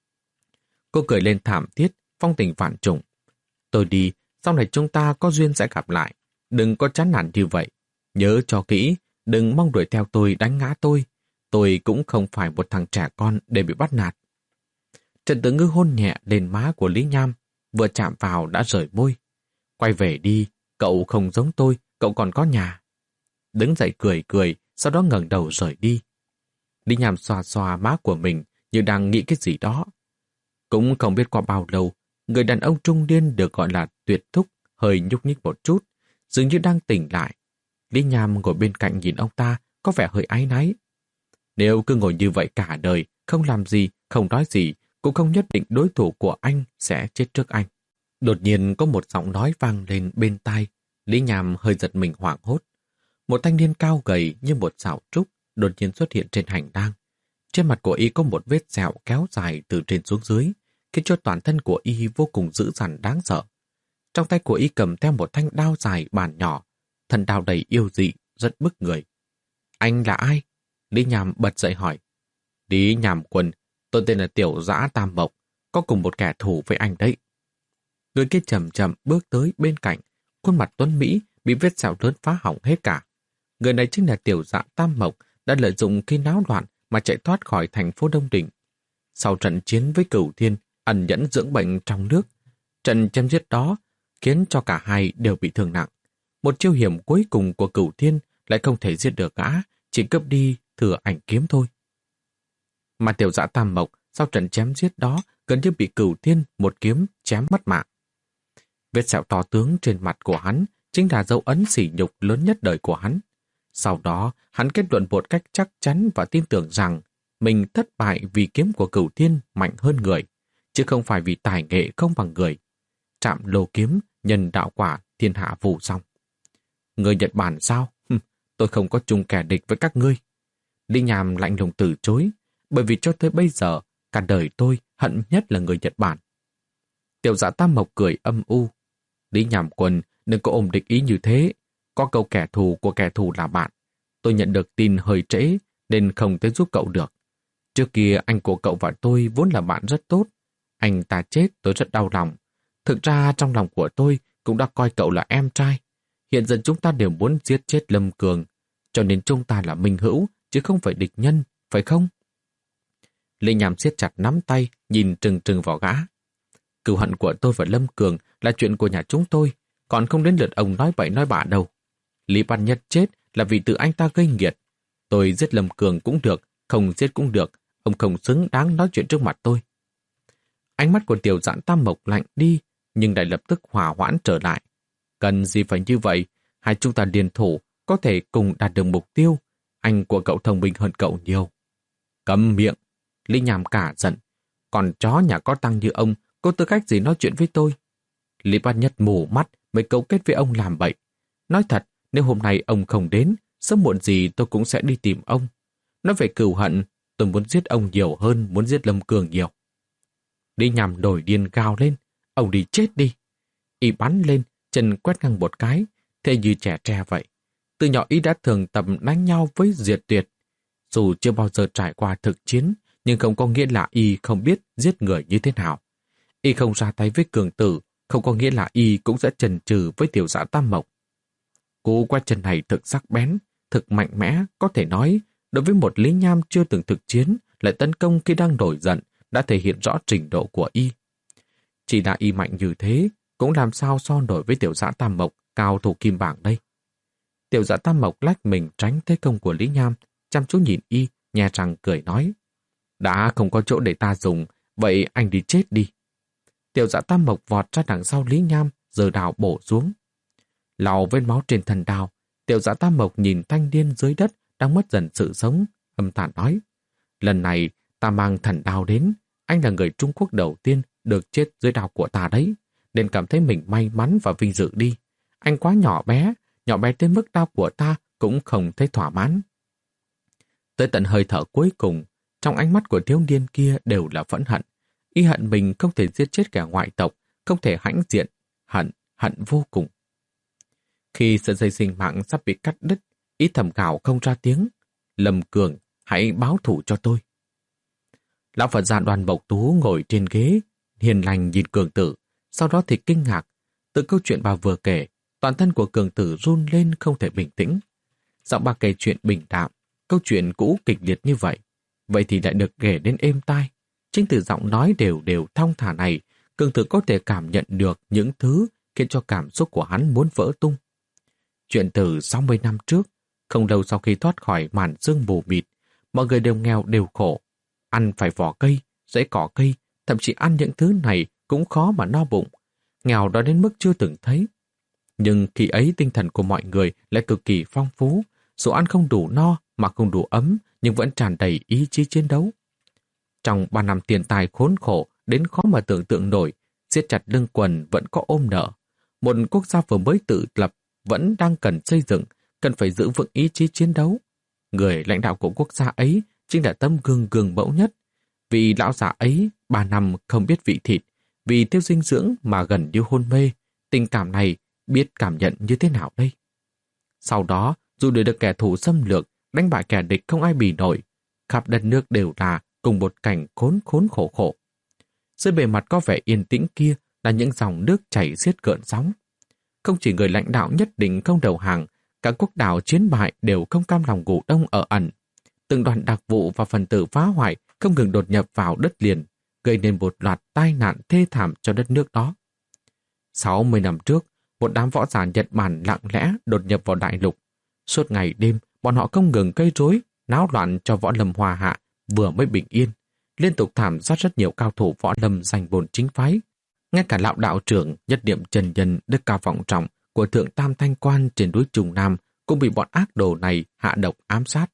Cô cười lên thảm thiết, phong tình vạn trùng. Tôi đi, sau này chúng ta có duyên sẽ gặp lại. Đừng có chán nản như vậy. Nhớ cho kỹ, đừng mong đuổi theo tôi đánh ngã tôi. Tôi cũng không phải một thằng trẻ con để bị bắt nạt. Trần Tử Ngư hôn nhẹ lên má của Lý Nham, vừa chạm vào đã rời môi. Quay về đi, cậu không giống tôi, cậu còn có nhà. Đứng dậy cười cười, sau đó ngẩng đầu rời đi. Lý Nham xoa xoa má của mình như đang nghĩ cái gì đó. Cũng không biết qua bao lâu, người đàn ông trung niên được gọi là Tuyệt Thúc hơi nhúc nhích một chút, dường như đang tỉnh lại. Lý Nham ngồi bên cạnh nhìn ông ta, có vẻ hơi áy náy. Nếu cứ ngồi như vậy cả đời, không làm gì, không nói gì, cũng không nhất định đối thủ của anh sẽ chết trước anh. Đột nhiên có một giọng nói vang lên bên tai. Lý Nham hơi giật mình hoảng hốt. Một thanh niên cao gầy như một sào trúc đột nhiên xuất hiện trên hành lang. Trên mặt của y có một vết sẹo kéo dài từ trên xuống dưới, khiến cho toàn thân của y vô cùng dữ dằn đáng sợ. Trong tay của y cầm theo một thanh đao dài bàn nhỏ, thân đao đầy yêu dị, rất bức người. Anh là ai? Lý Nham bật dậy hỏi. Lý Nham Quân, tôi tên là Tiểu Dã Tam Mộc, có cùng một kẻ thù với anh đấy. Người kia chậm chậm bước tới bên cạnh, khuôn mặt tuấn Mỹ bị vết sẹo lớn phá hỏng hết cả. Người này chính là Tiểu Dã Tam Mộc đã lợi dụng khi náo loạn mà chạy thoát khỏi thành phố Đông Định. Sau trận chiến với Cửu Thiên, ẩn nhẫn dưỡng bệnh trong nước. Trận chém giết đó khiến cho cả hai đều bị thương nặng. Một chiêu hiểm cuối cùng của Cửu Thiên lại không thể giết được gã, chỉ cướp đi thừa ảnh kiếm thôi. Mà Tiểu Dã Tam Mộc sau trận chém giết đó gần như bị Cửu Thiên một kiếm chém mất mạng. Vết sẹo to tướng trên mặt của hắn chính là dấu ấn sỉ nhục lớn nhất đời của hắn. Sau đó, hắn kết luận một cách chắc chắn và tin tưởng rằng mình thất bại vì kiếm của Cửu Thiên mạnh hơn người, chứ không phải vì tài nghệ không bằng người. Trạm lô kiếm, nhân đạo quả, thiên hạ vô song. Người Nhật Bản sao? Hừm, tôi không có chung kẻ địch với các ngươi. Lý Nham lạnh lùng từ chối, bởi vì cho tới bây giờ, cả đời tôi hận nhất là người Nhật Bản. Tiểu Dã Tam Mộc cười âm u. Lý Nham Quân, đừng có ôm địch ý như thế. Có câu kẻ thù của kẻ thù là bạn. Tôi nhận được tin hơi trễ nên không thể giúp cậu được. Trước kia anh của cậu và tôi vốn là bạn rất tốt. Anh ta chết tôi rất đau lòng. Thực ra trong lòng của tôi cũng đã coi cậu là em trai. Hiện giờ chúng ta đều muốn giết chết Lâm Cường, cho nên chúng ta là minh hữu chứ không phải địch nhân, phải không? Lý Nham siết chặt nắm tay, nhìn trừng trừng vào gã. Cừu hận của tôi và Lâm Cường là chuyện của nhà chúng tôi, còn không đến lượt ông nói bậy nói bạ đâu. Lý Văn Nhất chết là vì tự anh ta gây nghiệt. Tôi giết Lâm Cường cũng được, không giết cũng được, ông không xứng đáng nói chuyện trước mặt tôi. Ánh mắt của Tiểu Dã Tam Mộc lạnh đi, nhưng lại lập tức hỏa hoãn trở lại. Cần gì phải như vậy, hai chúng ta liên thủ, có thể cùng đạt được mục tiêu. Anh của cậu thông minh hơn cậu nhiều. Câm miệng! Lý Nham cả giận. Còn chó nhà có tăng như ông, có tư cách gì nói chuyện với tôi? Lý Văn Nhất mù mắt mới cấu kết với ông làm bậy. Nói thật, nếu hôm nay ông không đến, sớm muộn gì tôi cũng sẽ đi tìm ông. Nói về cừu hận, tôi muốn giết ông nhiều hơn muốn giết Lâm Cường nhiều. Lý Nham nổi điên gào lên. Ông đi chết đi! Y bắn lên, chân quét ngang một cái, thế như trẻ tre vậy. Từ nhỏ Y đã thường tập đánh nhau với Diệt Tuyệt. Dù chưa bao giờ trải qua thực chiến, nhưng không có nghĩa là Y không biết giết người như thế nào. Y không ra tay với Cường Tử, không có nghĩa là Y cũng sẽ chần chừ với Tiểu Dã Tam Mộc. Cú quét chân này thực sắc bén, thực mạnh mẽ, có thể nói, đối với một Lý Nham chưa từng thực chiến, lại tấn công khi đang nổi giận, đã thể hiện rõ trình độ của Y. Chỉ là Y mạnh như thế, cũng làm sao so nổi với Tiểu Dã Tam Mộc, cao thủ kim bảng đây. Tiểu Dã Tam Mộc lách mình tránh thế công của Lý Nham, chăm chú nhìn Y, nhe răng cười nói. Đã không có chỗ để ta dùng, vậy anh đi chết đi. Tiểu Dã Tam Mộc vọt ra đằng sau Lý Nham, giơ đào bổ xuống. Lau vết máu trên thân đào, Tiểu Dã Tam Mộc nhìn thanh niên dưới đất đang mất dần sự sống, âm thản nói. Lần này ta mang thần đao đến, anh là người Trung Quốc đầu tiên được chết dưới đao của ta đấy, nên cảm thấy mình may mắn và vinh dự đi. Anh quá nhỏ bé, nhỏ bé tới mức đao của ta cũng không thấy thỏa mãn. Tới tận hơi thở cuối cùng, trong ánh mắt của thiếu niên kia đều là phẫn hận. Y hận mình không thể giết chết kẻ ngoại tộc, không thể hãnh diện, hận, hận vô cùng. Khi sợi dây sinh mạng sắp bị cắt đứt, Y thầm gào không ra tiếng. Lâm Cường, hãy báo thủ cho tôi. Lão Phật gia Đoàn Mộc Tú ngồi trên ghế, hiền lành nhìn Cường Tử, sau đó thì kinh ngạc. Từ câu chuyện bà vừa kể, toàn thân của Cường Tử run lên không thể bình tĩnh. Giọng bà kể chuyện bình đạm, câu chuyện cũ kịch liệt như vậy, vậy thì lại được kể đến êm tai. Chính từ giọng nói đều đều thong thả này, Cường Tử có thể cảm nhận được những thứ khiến cho cảm xúc của hắn muốn vỡ tung. Chuyện từ sáu mươi năm trước, không lâu sau khi thoát khỏi màn sương mù mịt, mọi người đều nghèo đều khổ. Ăn phải vỏ cây, rễ cỏ cây, thậm chí ăn những thứ này cũng khó mà no bụng. Nghèo đó đến mức chưa từng thấy. Nhưng khi ấy tinh thần của mọi người lại cực kỳ phong phú, dù ăn không đủ no mà không đủ ấm, nhưng vẫn tràn đầy ý chí chiến đấu. Trong ba năm tiền tài khốn khổ đến khó mà tưởng tượng nổi, siết chặt lưng quần vẫn có ôm nợ. Một quốc gia vừa mới tự lập vẫn đang cần xây dựng, cần phải giữ vững ý chí chiến đấu. Người lãnh đạo của quốc gia ấy chính là tấm gương gương mẫu nhất. Vì lão già ấy ba năm không biết vị thịt, vì tiêu dinh dưỡng mà gần như hôn mê. Tình cảm này biết cảm nhận như thế nào đây? Sau đó, dù đuổi được kẻ thù xâm lược, đánh bại kẻ địch không ai bì nổi, khắp đất nước đều là cùng một cảnh khốn khốn khổ khổ. Dưới bề mặt có vẻ yên tĩnh kia là những dòng nước chảy xiết gợn sóng. Không chỉ người lãnh đạo nhất định không đầu hàng, cả quốc đảo chiến bại đều không cam lòng ngủ đông ở ẩn. Từng đoàn đặc vụ và phần tử phá hoại không ngừng đột nhập vào đất liền, gây nên một loạt tai nạn thê thảm cho đất nước đó. sáu mươi năm trước, một đám võ giả Nhật Bản lặng lẽ đột nhập vào đại lục. Suốt ngày đêm, bọn họ không ngừng gây rối, náo loạn cho võ lâm Hoa Hạ vừa mới bình yên, liên tục thảm sát rất nhiều cao thủ võ lâm giành bổn chính phái. Ngay cả lão đạo trưởng Nhất Niệm Chân Nhân đức cao vọng trọng của thượng tam thanh quan trên núi Trùng Nam cũng bị bọn ác đồ này hạ độc ám sát.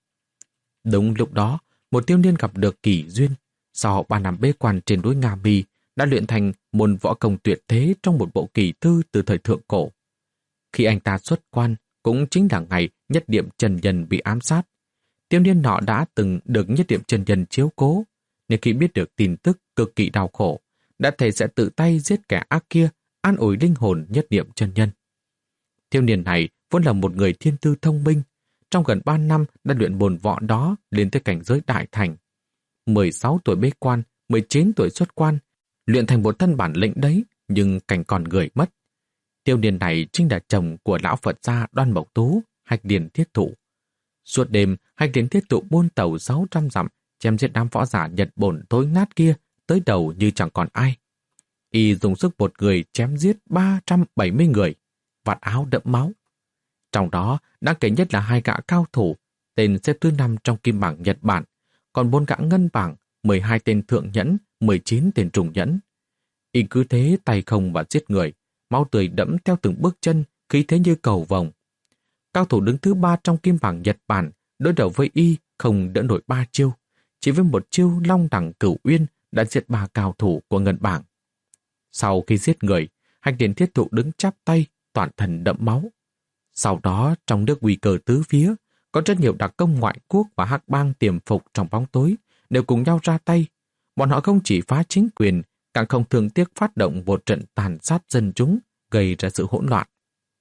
Đúng lúc đó, một thiếu niên gặp được kỳ duyên, sau ba năm bế quan trên núi Nga Mi đã luyện thành môn võ công tuyệt thế trong một bộ kỳ thư từ thời thượng cổ. Khi anh ta xuất quan, cũng chính là ngày Nhất Niệm Chân Nhân bị ám sát. Thiếu niên nọ đã từng được Nhất Niệm Chân Nhân chiếu cố, nhưng khi biết được tin tức cực kỳ đau khổ, đã thề sẽ tự tay giết kẻ ác kia, an ủi linh hồn Nhất Niệm Chân Nhân. Thiếu niên này vốn là một người thiên tư thông minh, trong gần ba năm đã luyện môn võ đó lên tới cảnh giới đại thành. mười sáu tuổi bế quan, mười chín tuổi xuất quan, luyện thành một thân bản lĩnh đấy, nhưng cảnh còn người mất. Thiếu niên này chính là chồng của lão Phật gia Đoan Mộc Tú, Hạch Điền Thiết Thụ. Suốt đêm, Hạch Điền Thiết Thụ buôn tàu sáu trăm dặm, chém giết đám võ giả Nhật Bổn thối nát kia, tới đầu như chẳng còn ai. Y dùng sức một người chém giết ba trăm bảy mươi người, vạt áo đẫm máu. Trong đó, đáng kể nhất là hai gã cao thủ, tên xếp thứ năm trong kim bảng Nhật Bản, còn bốn gã ngân bảng, mười hai tên thượng nhẫn, mười chín tên trùng nhẫn. Y cứ thế tay không và giết người, máu tươi đẫm theo từng bước chân, khí thế như cầu vồng. Cao thủ đứng thứ ba trong kim bảng Nhật Bản đối đầu với Y không đỡ nổi ba chiêu, chỉ với một chiêu Long Đẳng Cửu Uyên đã giết ba cao thủ của ngân bảng. Sau khi giết người, Hạch Điền Thiết Thụ đứng chắp tay, toàn thân đẫm máu. Sau đó, trong nước nguy cơ tứ phía, có rất nhiều đặc công ngoại quốc và hắc bang tiềm phục trong bóng tối đều cùng nhau ra tay. Bọn họ không chỉ phá chính quyền, càng không thương tiếc phát động một trận tàn sát dân chúng, gây ra sự hỗn loạn.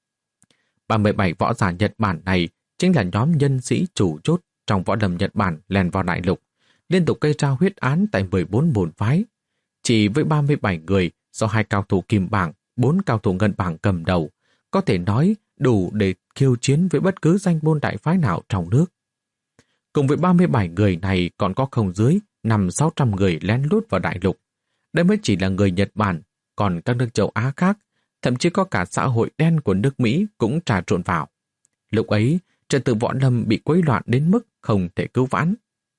ba mươi bảy võ giả Nhật Bản này chính là nhóm nhân sĩ chủ chốt trong võ lâm Nhật Bản lèn vào đại lục, liên tục gây ra huyết án tại mười bốn môn phái. Chỉ với ba mươi bảy người do hai cao thủ kim bảng, bốn cao thủ ngân bảng cầm đầu, có thể nói đủ để khiêu chiến với bất cứ danh môn đại phái nào trong nước. Cùng với ba mươi bảy người này còn có không dưới năm sáu trăm người lén lút vào đại lục. Đây mới chỉ là người Nhật Bản, còn các nước châu Á khác, thậm chí có cả xã hội đen của nước Mỹ cũng trà trộn vào. Lúc ấy, trật tự võ lâm bị quấy loạn đến mức không thể cứu vãn.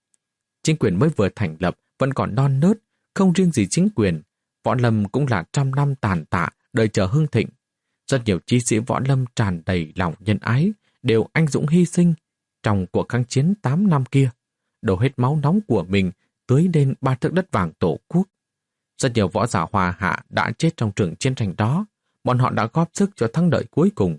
Chính quyền mới vừa thành lập vẫn còn non nớt, không riêng gì chính quyền, võ lâm cũng là trăm năm tàn tạ, đợi chờ hưng thịnh. Rất nhiều chí sĩ võ lâm tràn đầy lòng nhân ái, đều anh dũng hy sinh trong cuộc kháng chiến tám năm kia, đổ hết máu nóng của mình tưới lên ba thước đất vàng tổ quốc. Rất nhiều võ giả Hoa Hạ đã chết trong trường chiến tranh đó, bọn họ đã góp sức cho thắng lợi cuối cùng.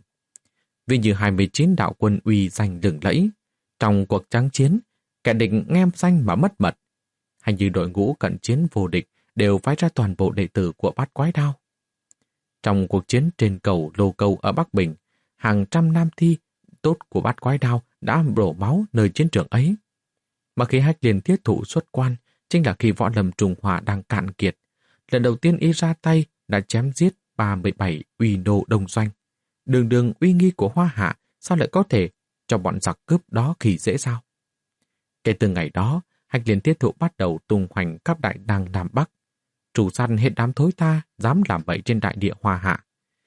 Vì như hai mươi chín đạo quân uy danh lừng lẫy, trong cuộc kháng chiến, kẻ địch nghe danh mà mất mật, hay như đội ngũ cận chiến vô địch đều phái ra toàn bộ đệ tử của Bát Quái Đao. Trong cuộc chiến trên cầu Lô Câu ở Bắc Bình, hàng trăm nam thi tốt của Bát Quái Đao đã đổ máu nơi chiến trường ấy. Mà khi Hách Liên Thiết Thụ xuất quan, chính là khi võ lâm Trung Hoa đang cạn kiệt. Lần đầu tiên Y ra tay đã chém giết ba mươi bảy uy nô đông doanh. Đường đường uy nghi của Hoa Hạ sao lại có thể cho bọn giặc cướp đó khi dễ sao? Kể từ ngày đó, Hách Liên Thiết Thụ bắt đầu tung hoành khắp đại Nam Nam Bắc. Chủ săn hết đám thối tha dám làm bậy trên đại địa Hoa Hạ.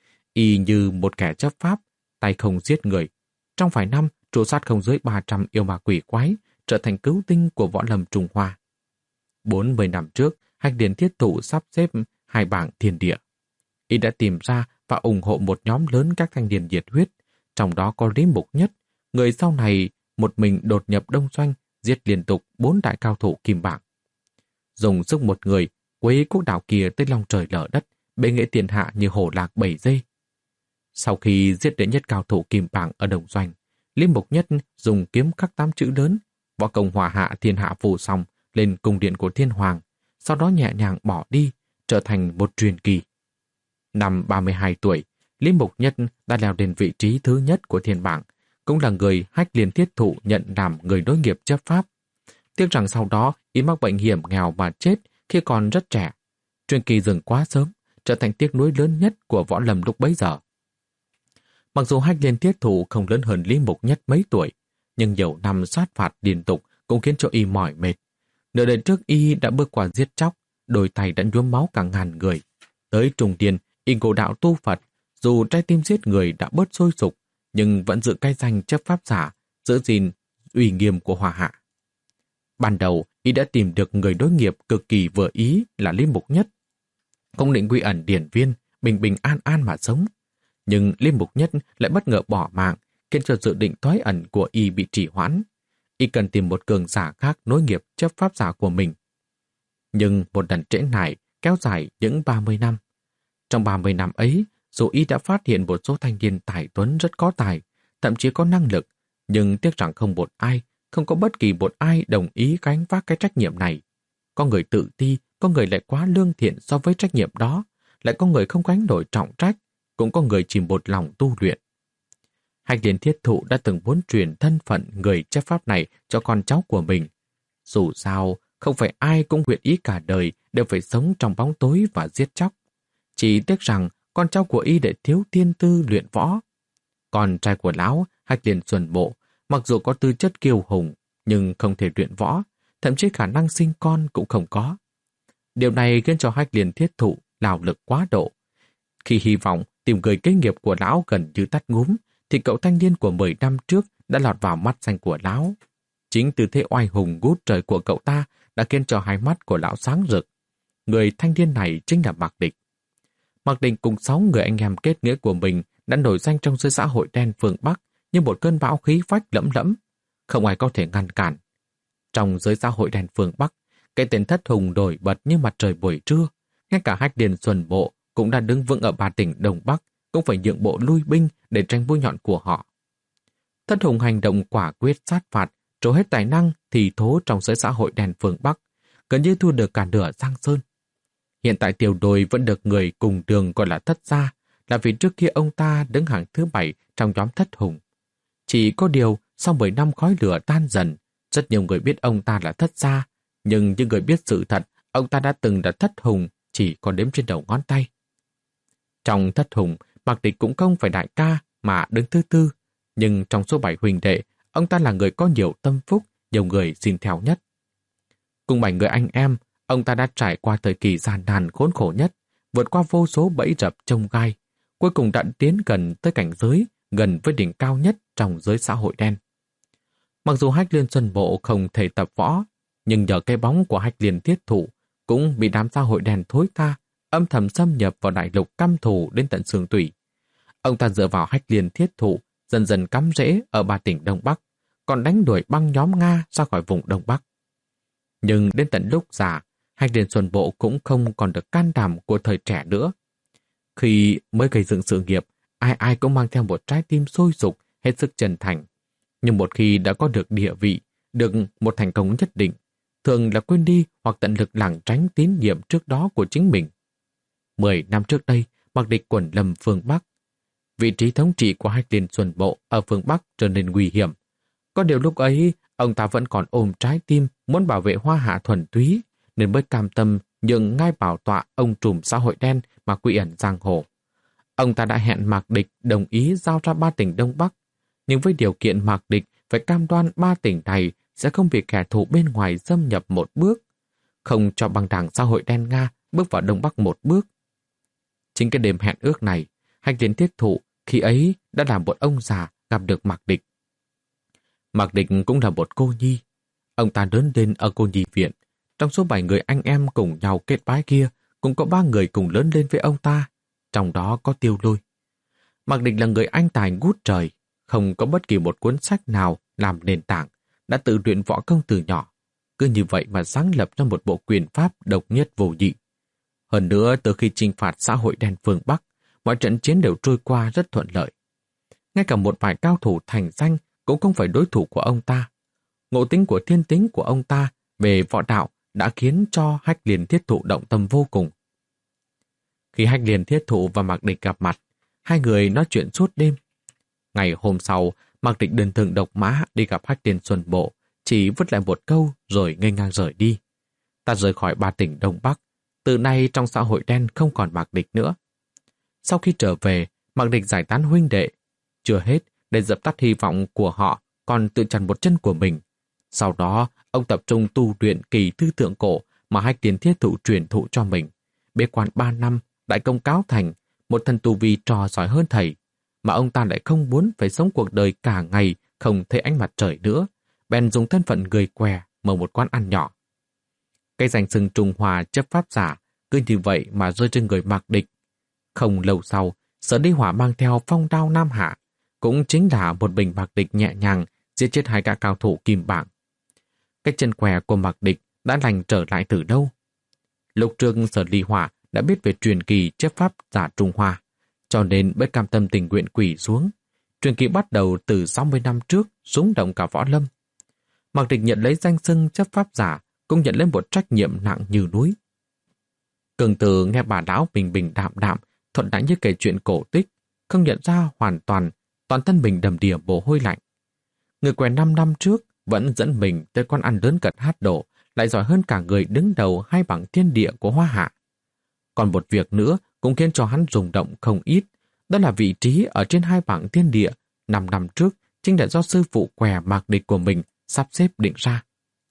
Y như một kẻ chấp pháp, tay không giết người. Trong vài năm, trụ sát không dưới ba trăm yêu ma quỷ quái, trở thành cứu tinh của võ lâm Trung Hoa. bốn mươi năm trước, Hách Liên Thiết Thụ sắp xếp hai bảng thiên địa. Y đã tìm ra và ủng hộ một nhóm lớn các thanh niên nhiệt huyết, trong đó có Lý Mục Nhất, người sau này một mình đột nhập đông doanh, giết liên tục bốn đại cao thủ kim bảng. Dùng sức một người, quấy quốc đảo kia tới long trời lở đất, bệ nghệ tiền hạ như hổ lạc bảy dây. Sau khi giết đệ nhất cao thủ kim bảng ở đồng doanh, Lý Mục Nhất dùng kiếm khắc tám chữ lớn, võ công hòa hạ thiên hạ phù xong lên cung điện của thiên hoàng, sau đó nhẹ nhàng bỏ đi, trở thành một truyền kỳ. Năm ba mươi hai tuổi, Lý Mục Nhất đã leo đến vị trí thứ nhất của thiên bảng, cũng là người Hách Liên Thiết Thụ nhận làm người nối nghiệp chấp pháp. Tiếc rằng sau đó Y mắc bệnh hiểm nghèo mà chết khi còn rất trẻ. Truyền kỳ dừng quá sớm, trở thành tiếc nuối lớn nhất của võ lâm lúc bấy giờ. Mặc dù Hách Liên Thiết Thụ không lớn hơn Lý Mục Nhất mấy tuổi, nhưng nhiều năm sát phạt liên tục cũng khiến cho Y mỏi mệt. Nửa đời trước Y đã bước qua giết chóc, đôi tay đã nhuốm máu cả ngàn người. Tới trung niên, y ngộ đạo tu Phật, dù trái tim giết người đã bớt sôi sục, nhưng vẫn giữ cái danh chấp pháp giả, giữ gìn uy nghiêm của Hoa Hạ. Ban đầu, y đã tìm được người đối nghiệp cực kỳ vừa ý là Lý Mục Nhất. Không định quy ẩn điển viên, bình bình an an mà sống. Nhưng Lý Mục Nhất lại bất ngờ bỏ mạng, khiến cho dự định thoái ẩn của y bị trì hoãn. Y cần tìm một cường giả khác nối nghiệp chấp pháp giả của mình. Nhưng một lần trễ nải kéo dài những ba mươi năm. Trong ba mươi năm ấy, dù y đã phát hiện một số thanh niên tài tuấn rất có tài, thậm chí có năng lực, nhưng tiếc rằng không một ai, không có bất kỳ một ai đồng ý gánh vác cái trách nhiệm này. Có người tự ti, có người lại quá lương thiện so với trách nhiệm đó, lại có người không gánh nổi trọng trách, cũng có người chỉ một lòng tu luyện. Hách Liên Thiết Thụ đã từng muốn truyền thân phận người chấp pháp này cho con cháu của mình. Dù sao, không phải ai cũng nguyện ý cả đời đều phải sống trong bóng tối và giết chóc. Chỉ tiếc rằng con cháu của y để thiếu thiên tư luyện võ. Con trai của lão, Hách Liên Xuân Bộ, mặc dù có tư chất kiêu hùng, nhưng không thể luyện võ, thậm chí khả năng sinh con cũng không có. Điều này khiến cho Hách Liên Thiết Thụ lao lực quá độ. Khi hy vọng tìm người kế nghiệp của lão gần như tắt ngúm, thì cậu thanh niên của mười năm trước đã lọt vào mắt xanh của lão. Chính tư thế oai hùng ngút trời của cậu ta đã khiến cho hai mắt của lão sáng rực. Người thanh niên này chính là Mạc Địch. Mạc Địch cùng sáu người anh em kết nghĩa của mình đã nổi danh trong giới xã hội đen phương Bắc như một cơn bão khí phách lẫm lẫm, không ai có thể ngăn cản. Trong giới xã hội đen phương Bắc, cái tên Thất Hùng nổi bật như mặt trời buổi trưa, ngay cả Hách Liên Xuân Bộ cũng đã đứng vững ở ba tỉnh Đông Bắc, cũng phải nhượng bộ lui binh để tranh mũi nhọn của họ. Thất Hùng hành động quả quyết sát phạt, trổ hết tài năng thì thố trong giới xã hội đen phương Bắc, gần như thua được cả nửa Giang Sơn. Hiện tại Tiểu Đồi vẫn được người cùng đường gọi là Thất Gia, là vì trước kia ông ta đứng hàng thứ bảy trong nhóm Thất Hùng. Chỉ có điều, sau mười năm khói lửa tan dần, rất nhiều người biết ông ta là Thất Gia, nhưng những người biết sự thật, ông ta đã từng là Thất Hùng chỉ còn đếm trên đầu ngón tay. Trong Thất Hùng, Mạc Địch cũng không phải đại ca mà đứng thứ tư, nhưng trong số bảy huynh đệ, ông ta là người có nhiều tâm phúc, nhiều người xin theo nhất. Cùng bảy người anh em, ông ta đã trải qua thời kỳ gian nan khốn khổ nhất, vượt qua vô số bẫy rập chông gai, cuối cùng đã tiến gần tới cảnh giới, gần với đỉnh cao nhất trong giới xã hội đen. Mặc dù Hách Liên Xuân Bộ không thể tập võ, nhưng nhờ cái bóng của Hách Liên Thiết Thụ cũng bị đám xã hội đen thối tha, âm thầm xâm nhập vào đại lục căm thù đến tận xương tủy. Ông ta dựa vào Hách Liên Thiết Thụ, dần dần cắm rễ ở ba tỉnh Đông Bắc, còn đánh đuổi băng nhóm Nga ra khỏi vùng Đông Bắc. Nhưng đến tận lúc già, Hách Liên Xuân Bộ cũng không còn được can đảm của thời trẻ nữa. Khi mới gây dựng sự nghiệp, ai ai cũng mang theo một trái tim sôi sục, hết sức chân thành. Nhưng một khi đã có được địa vị, được một thành công nhất định, thường là quên đi hoặc tận lực lảng tránh tín nhiệm trước đó của chính mình. Mười năm trước đây, Mạc Địch quẩn lâm phương Bắc. Vị trí thống trị của Hách Liên Xuân Bộ ở phương Bắc trở nên nguy hiểm. Có điều lúc ấy, ông ta vẫn còn ôm trái tim muốn bảo vệ Hoa Hạ thuần túy, nên mới cam tâm nhường ngai bảo tọa ông trùm xã hội đen mà quy ẩn giang hồ. Ông ta đã hẹn Mạc Địch đồng ý giao ra ba tỉnh Đông Bắc, nhưng với điều kiện Mạc Địch phải cam đoan ba tỉnh này sẽ không bị kẻ thù bên ngoài xâm nhập một bước, không cho băng đảng xã hội đen Nga bước vào Đông Bắc một bước. Chính cái đêm hẹn ước này, Hách Liên Thiết Thụ khi ấy đã làm một ông già gặp được Mạc Địch. Mạc Địch cũng là một cô nhi. Ông ta lớn lên ở cô nhi viện. Trong số bảy người anh em cùng nhau kết bái kia, cũng có ba người cùng lớn lên với ông ta, trong đó có Tiêu Lôi. Mạc Địch là người anh tài ngút trời, không có bất kỳ một cuốn sách nào làm nền tảng, đã tự luyện võ công từ nhỏ. Cứ như vậy mà sáng lập ra một bộ quyền pháp độc nhất vô nhị. Hơn nữa, từ khi chinh phạt xã hội đen phương Bắc, mọi trận chiến đều trôi qua rất thuận lợi. Ngay cả một vài cao thủ thành danh cũng không phải đối thủ của ông ta. Ngộ tính của thiên tính của ông ta về võ đạo đã khiến cho Hách Liên Thiết Thụ động tâm vô cùng. Khi Hách Liên Thiết Thụ và Mạc Địch gặp mặt, hai người nói chuyện suốt đêm. Ngày hôm sau, Mạc Địch đơn thương độc mã đi gặp Hách Liên Xuân Bộ, chỉ vứt lại một câu rồi ngây ngang rời đi. Ta rời khỏi ba tỉnh Đông Bắc, từ nay trong xã hội đen không còn Mạc Địch nữa. Sau khi trở về, Mạc Địch giải tán huynh đệ. Chưa hết, để dập tắt hy vọng của họ, còn tự chặt một chân của mình. Sau đó, ông tập trung tu luyện kỳ thư thượng cổ mà hai tiền thiết thụ truyền thụ cho mình. Bế quan ba năm, đại công cáo thành, một thần tu vi trò giỏi hơn thầy, mà ông ta lại không muốn phải sống cuộc đời cả ngày không thấy ánh mặt trời nữa, bèn dùng thân phận người què mở một quán ăn nhỏ. Cái danh xưng Trung Hoa chấp pháp giả cứ như vậy mà rơi trên người Mạc Địch. Không lâu sau, Sở Ly Hỏa mang theo phong đao Nam Hạ, cũng chính là một bình Mạc Địch nhẹ nhàng giết chết hai gã cao thủ kim bảng. Cái chân què của Mạc Địch đã lành trở lại từ đâu? Lúc trước Sở Ly Hỏa đã biết về truyền kỳ chấp pháp giả Trung Hoa, cho nên mới cam tâm tình nguyện quỳ xuống. Truyền kỳ bắt đầu từ sáu mươi năm trước, rúng động cả võ lâm. Mạc Địch nhận lấy danh xưng chấp pháp giả, cũng nhận lấy một trách nhiệm nặng như núi. Cường Tử nghe bà lão bình bình đạm đạm, thuận đãi như kể chuyện cổ tích, không nhận ra hoàn toàn, toàn thân mình đầm đìa mồ hôi lạnh. Người quen năm năm trước vẫn dẫn mình tới quán ăn lớn cận hát đổ, lại giỏi hơn cả người đứng đầu hai bảng thiên địa của Hoa Hạ. Còn một việc nữa cũng khiến cho hắn rung động không ít, đó là vị trí ở trên hai bảng thiên địa năm năm trước chính là do sư phụ què Mạc Địch của mình sắp xếp định ra.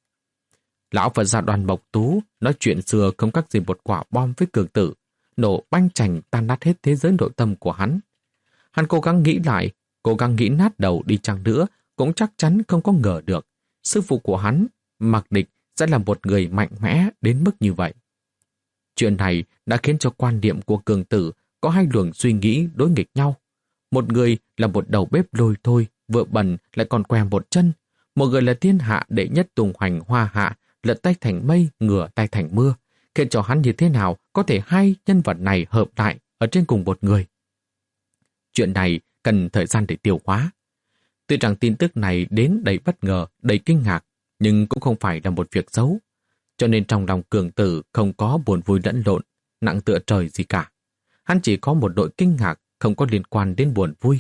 Lão Phật gia Đoàn Mộc Tú nói chuyện xưa không khác gì một quả bom với Cường Tử, nổ banh chành tan nát hết thế giới nội tâm của hắn. Hắn cố gắng nghĩ lại, cố gắng nghĩ nát đầu đi chăng nữa, cũng chắc chắn không có ngờ được sư phụ của hắn, Mạc Địch, sẽ là một người mạnh mẽ đến mức như vậy. Chuyện này đã khiến cho quan điểm của Cường Tử có hai luồng suy nghĩ đối nghịch nhau. Một người là một đầu bếp lôi thôi, vừa bẩn lại còn què một chân. Một người là thiên hạ đệ nhất tung hoành Hoa Hạ, lật tay thành mây, ngửa tay thành mưa, khiến cho hắn như thế nào có thể hai nhân vật này hợp lại ở trên cùng một người. Chuyện này cần thời gian để tiêu hóa. Tuy rằng tin tức này đến đầy bất ngờ, đầy kinh ngạc, nhưng cũng không phải là một việc xấu. Cho nên trong lòng Cường Tử không có buồn vui lẫn lộn, nặng tựa trời gì cả. Hắn chỉ có một nỗi kinh ngạc không có liên quan đến buồn vui.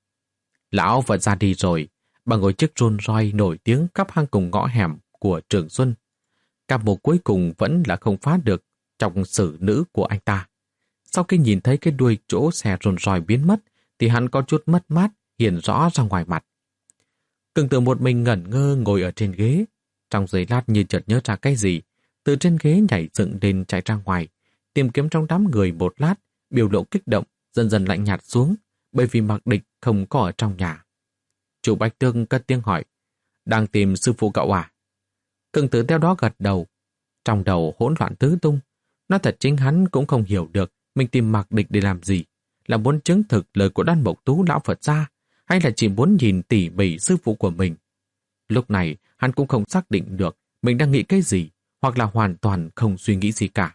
Lão Phật ra đi rồi, bà ngồi chiếc Rolls Royce nổi tiếng khắp hang cùng ngõ hẻm của Trường Xuân. Cặp mục cuối cùng vẫn là không phá được trong sử nữ của anh ta. Sau khi nhìn thấy cái đuôi chỗ xe Rolls Royce biến mất, thì hắn có chút mất mát hiện rõ ra ngoài mặt. Cường Tử một mình ngẩn ngơ ngồi ở trên ghế. Trong giây lát như chợt nhớ ra cái gì, từ trên ghế nhảy dựng lên chạy ra ngoài, tìm kiếm trong đám người một lát, biểu lộ kích động, dần dần lạnh nhạt xuống, bởi vì Mạc Địch không có ở trong nhà. Chủ Bạch Tương cất tiếng hỏi, đang tìm sư phụ cậu à? Cường Tử theo đó gật đầu. Trong đầu hỗn loạn tứ tung. Nói thật chính hắn cũng không hiểu được mình tìm Mạc Địch để làm gì. Là muốn chứng thực lời của Đoan Mộc Tú lão Phật gia, hay là chỉ muốn nhìn tỉ mỉ sư phụ của mình? Lúc này hắn cũng không xác định được mình đang nghĩ cái gì, hoặc là hoàn toàn không suy nghĩ gì cả.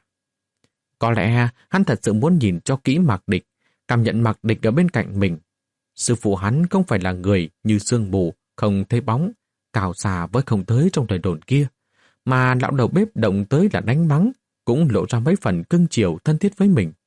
Có lẽ hắn thật sự muốn nhìn cho kỹ Mạc Địch, cảm nhận Mạc Địch ở bên cạnh mình. Sư phụ hắn không phải là người như sương mù, không thấy bóng, cao xa với không tới trong thời đồn kia, mà lão đầu bếp động tới là đánh mắng, cũng lộ ra mấy phần cưng chiều thân thiết với mình.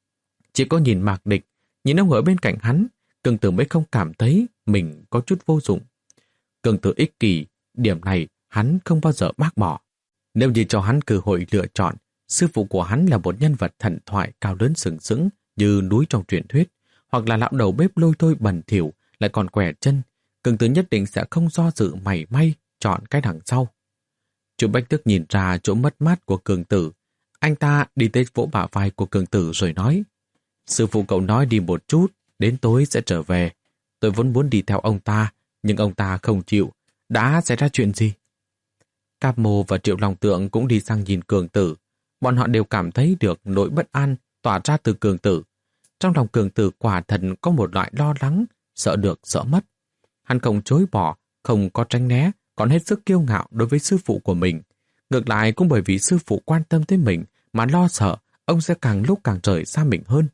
Chỉ có nhìn Mạc Địch, nhìn ông ở bên cạnh hắn, Cường Tử mới không cảm thấy mình có chút vô dụng. Cường Tử ích kỷ, điểm này hắn không bao giờ bác bỏ. Nếu như cho hắn cơ hội lựa chọn, sư phụ của hắn là một nhân vật thần thoại cao lớn sừng sững như núi trong truyền thuyết, hoặc là lão đầu bếp lôi thôi bẩn thỉu lại còn quẻ chân, Cường Tử nhất định sẽ không do dự mảy may chọn cái đằng sau. Chú Bách Tức nhìn ra chỗ mất mát của Cường Tử. Anh ta đi tới vỗ bả vai của Cường Tử rồi nói, sư phụ cậu nói đi một chút, đến tối sẽ trở về. Tôi vốn muốn đi theo ông ta, nhưng ông ta không chịu. Đã xảy ra chuyện gì? Cáp Mô và Triệu Long Tượng cũng đi sang nhìn Cường Tử. Bọn họ đều cảm thấy được nỗi bất an tỏa ra từ Cường Tử. Trong lòng Cường Tử quả thật có một loại lo lắng, sợ được sợ mất. Hắn không chối bỏ, không có tránh né, còn hết sức kiêu ngạo đối với sư phụ của mình. Ngược lại cũng bởi vì sư phụ quan tâm tới mình mà lo sợ ông sẽ càng lúc càng rời xa mình hơn.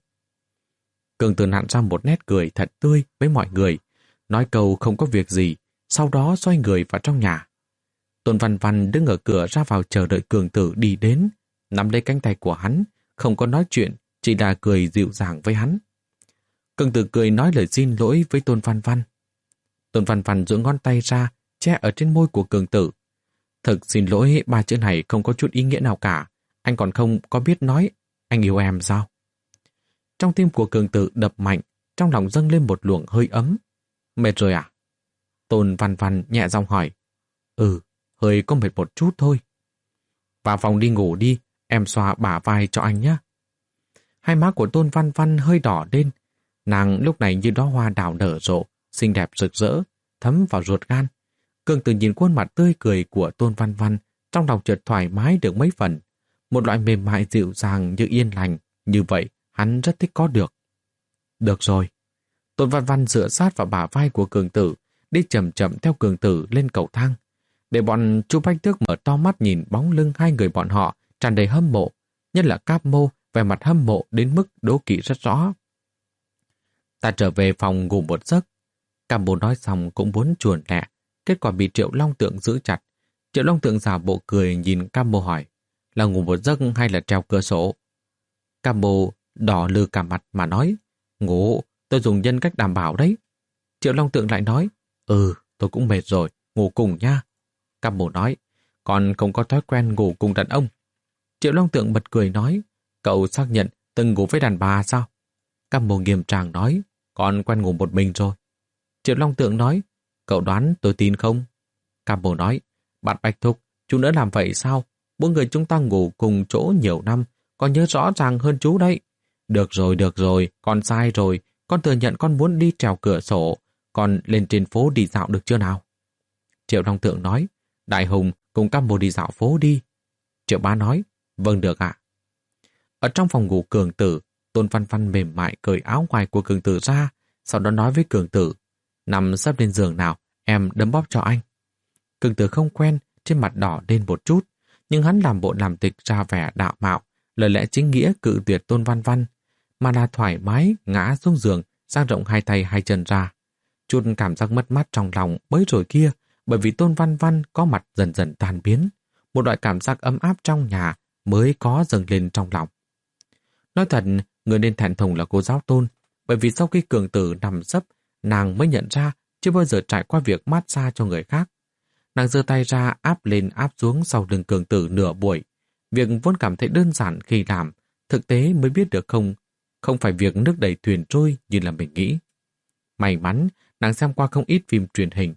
Cường Tử nặn ra một nét cười thật tươi với mọi người, nói câu không có việc gì, sau đó xoay người vào trong nhà. Tôn Văn Văn đứng ở cửa ra vào chờ đợi Cường Tử đi đến, nắm lấy cánh tay của hắn, không có nói chuyện, chỉ là cười dịu dàng với hắn. Cường Tử cười nói lời xin lỗi với Tôn Văn Văn. Tôn Văn Văn duỗi ngón tay ra, che ở trên môi của Cường Tử. Thực xin lỗi, ba chữ này không có chút ý nghĩa nào cả. Anh còn không có biết nói, anh yêu em sao? Trong tim của Cường Tử đập mạnh, trong lòng dâng lên một luồng hơi ấm. Mệt rồi à? Tôn Văn Văn nhẹ giọng hỏi. Ừ, hơi có mệt một chút thôi. Vào phòng đi ngủ đi, em xoa bả vai cho anh nhé. Hai má của Tôn Văn Văn hơi đỏ lên. Nàng lúc này như đóa hoa đào nở rộ, xinh đẹp rực rỡ, thấm vào ruột gan. Cường Tử nhìn khuôn mặt tươi cười của Tôn Văn Văn, trong lòng chợt thoải mái được mấy phần. Một loại mềm mại dịu dàng như yên lành, như vậy hắn rất thích có được. Được rồi. Tôn Văn Văn dựa sát vào bả vai của Cường Tử, đi chậm chậm theo Cường Tử lên cầu thang. Để bọn Chu Bách Tước mở to mắt nhìn bóng lưng hai người bọn họ tràn đầy hâm mộ, nhất là Cáp Mô, vẻ mặt hâm mộ đến mức đố kỵ rất rõ. Ta trở về phòng ngủ một giấc. Cáp Mô nói xong cũng muốn chuồn lẹ, kết quả bị Triệu Long Tượng giữ chặt. Triệu Long Tượng giả bộ cười nhìn Cáp Mô hỏi, là ngủ một giấc hay là treo cửa sổ? Cáp Mô đỏ lừ cả mặt mà nói, ngủ, tôi dùng nhân cách đảm bảo đấy. Triệu Long Tượng lại nói, ừ, tôi cũng mệt rồi, ngủ cùng nha. Cáp Mô nói, còn không có thói quen ngủ cùng đàn ông. Triệu Long Tượng bật cười nói, cậu xác nhận từng ngủ với đàn bà sao? Cáp Mô nghiêm trang nói, còn quen ngủ một mình rồi. Triệu Long Tượng nói, cậu đoán tôi tin không? Cáp Mô nói, bạn Bạch Thúc, chú nữa làm vậy sao? Bốn người chúng ta ngủ cùng chỗ nhiều năm, con nhớ rõ ràng hơn chú đấy. Được rồi, được rồi, con sai rồi, con thừa nhận con muốn đi trèo cửa sổ, con lên trên phố đi dạo được chưa nào? Triệu Long Tượng nói, Đại Hùng cùng Cáp Mô đi dạo phố đi. Triệu Bá nói, vâng được ạ. Ở trong phòng ngủ Cường Tử, Tôn Văn Văn mềm mại cởi áo ngoài của Cường Tử ra, sau đó nói với Cường Tử, nằm sấp lên giường nào, em đấm bóp cho anh. Cường Tử không quen, trên mặt đỏ lên một chút, nhưng hắn làm bộ làm tịch ra vẻ đạo mạo, lời lẽ chính nghĩa cự tuyệt Tôn Văn Văn, mà là thoải mái ngã xuống giường, dang rộng hai tay hai chân ra. Chút cảm giác mất mát trong lòng mới rồi kia, bởi vì Tôn Văn Văn có mặt dần dần tan biến, một loại cảm giác ấm áp trong nhà mới có dâng lên trong lòng. Nói thật, người nên thẹn thùng là cô giáo Tôn, bởi vì sau khi Cường Tử nằm sấp, nàng mới nhận ra chưa bao giờ trải qua việc mát xa cho người khác. Nàng giơ tay ra áp lên áp xuống sau lưng Cường Tử nửa buổi. Việc vốn cảm thấy đơn giản khi làm, thực tế mới biết được không, không phải việc nước đẩy thuyền trôi như là mình nghĩ. May mắn, nàng xem qua không ít phim truyền hình.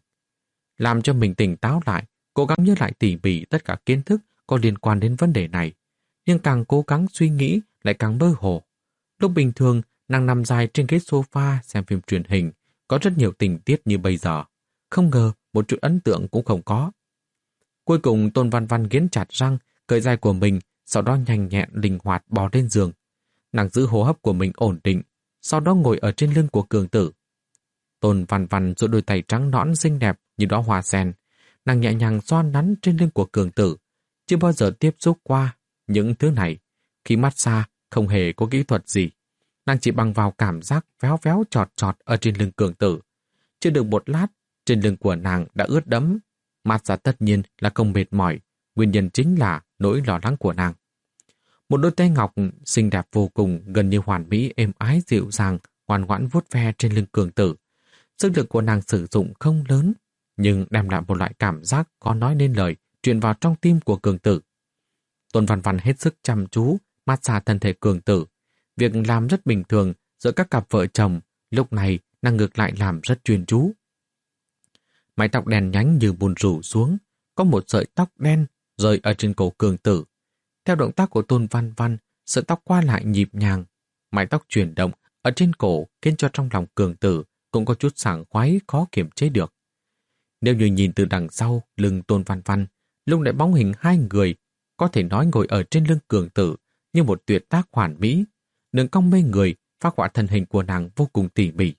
Làm cho mình tỉnh táo lại, cố gắng nhớ lại tỉ mỉ tất cả kiến thức có liên quan đến vấn đề này. Nhưng càng cố gắng suy nghĩ lại càng mơ hồ. Lúc bình thường, nàng nằm dài trên ghế sofa xem phim truyền hình, có rất nhiều tình tiết như bây giờ. Không ngờ, một chút ấn tượng cũng không có. Cuối cùng Tôn Văn Văn nghiến chặt răng, cởi giày của mình, sau đó nhanh nhẹn linh hoạt bò lên giường. Nàng giữ hô hấp của mình ổn định, sau đó ngồi ở trên lưng của Cường Tử. Tôn Văn Văn duỗi đôi tay trắng nõn xinh đẹp như đóa hoa sen. Nàng nhẹ nhàng xoa nắn trên lưng của Cường Tử, chưa bao giờ tiếp xúc qua những thứ này. Khi massage không hề có kỹ thuật gì, nàng chỉ bằng vào cảm giác véo véo chọt chọt ở trên lưng Cường Tử. Chưa được một lát, trên lưng của nàng đã ướt đẫm. Massage tất nhiên là không mệt mỏi, nguyên nhân chính là nỗi lo lắng của nàng. Một đôi tay ngọc xinh đẹp vô cùng, gần như hoàn mỹ, êm ái dịu dàng, ngoan ngoãn vuốt ve trên lưng Cường Tử. Sức lực của nàng sử dụng không lớn, nhưng đem lại một loại cảm giác có nói nên lời, truyền vào trong tim của Cường Tử. Tôn Văn Văn hết sức chăm chú, massage thân thể Cường Tử. Việc làm rất bình thường giữa các cặp vợ chồng, lúc này nàng ngược lại làm rất chuyên chú. Mái tóc đen nhánh như bùn rủ xuống, có một sợi tóc đen rơi ở trên cổ Cường Tử. Theo động tác của Tôn Văn Văn, sợi tóc qua lại nhịp nhàng, mái tóc chuyển động ở trên cổ khiến cho trong lòng Cường Tử cũng có chút sảng khoái khó kiềm chế được. Nếu như nhìn từ đằng sau lưng Tôn Văn Văn, lúc nãy bóng hình hai người có thể nói ngồi ở trên lưng Cường Tử như một tuyệt tác hoàn mỹ, đường cong mê người phác họa thân hình của nàng vô cùng tỉ mỉ.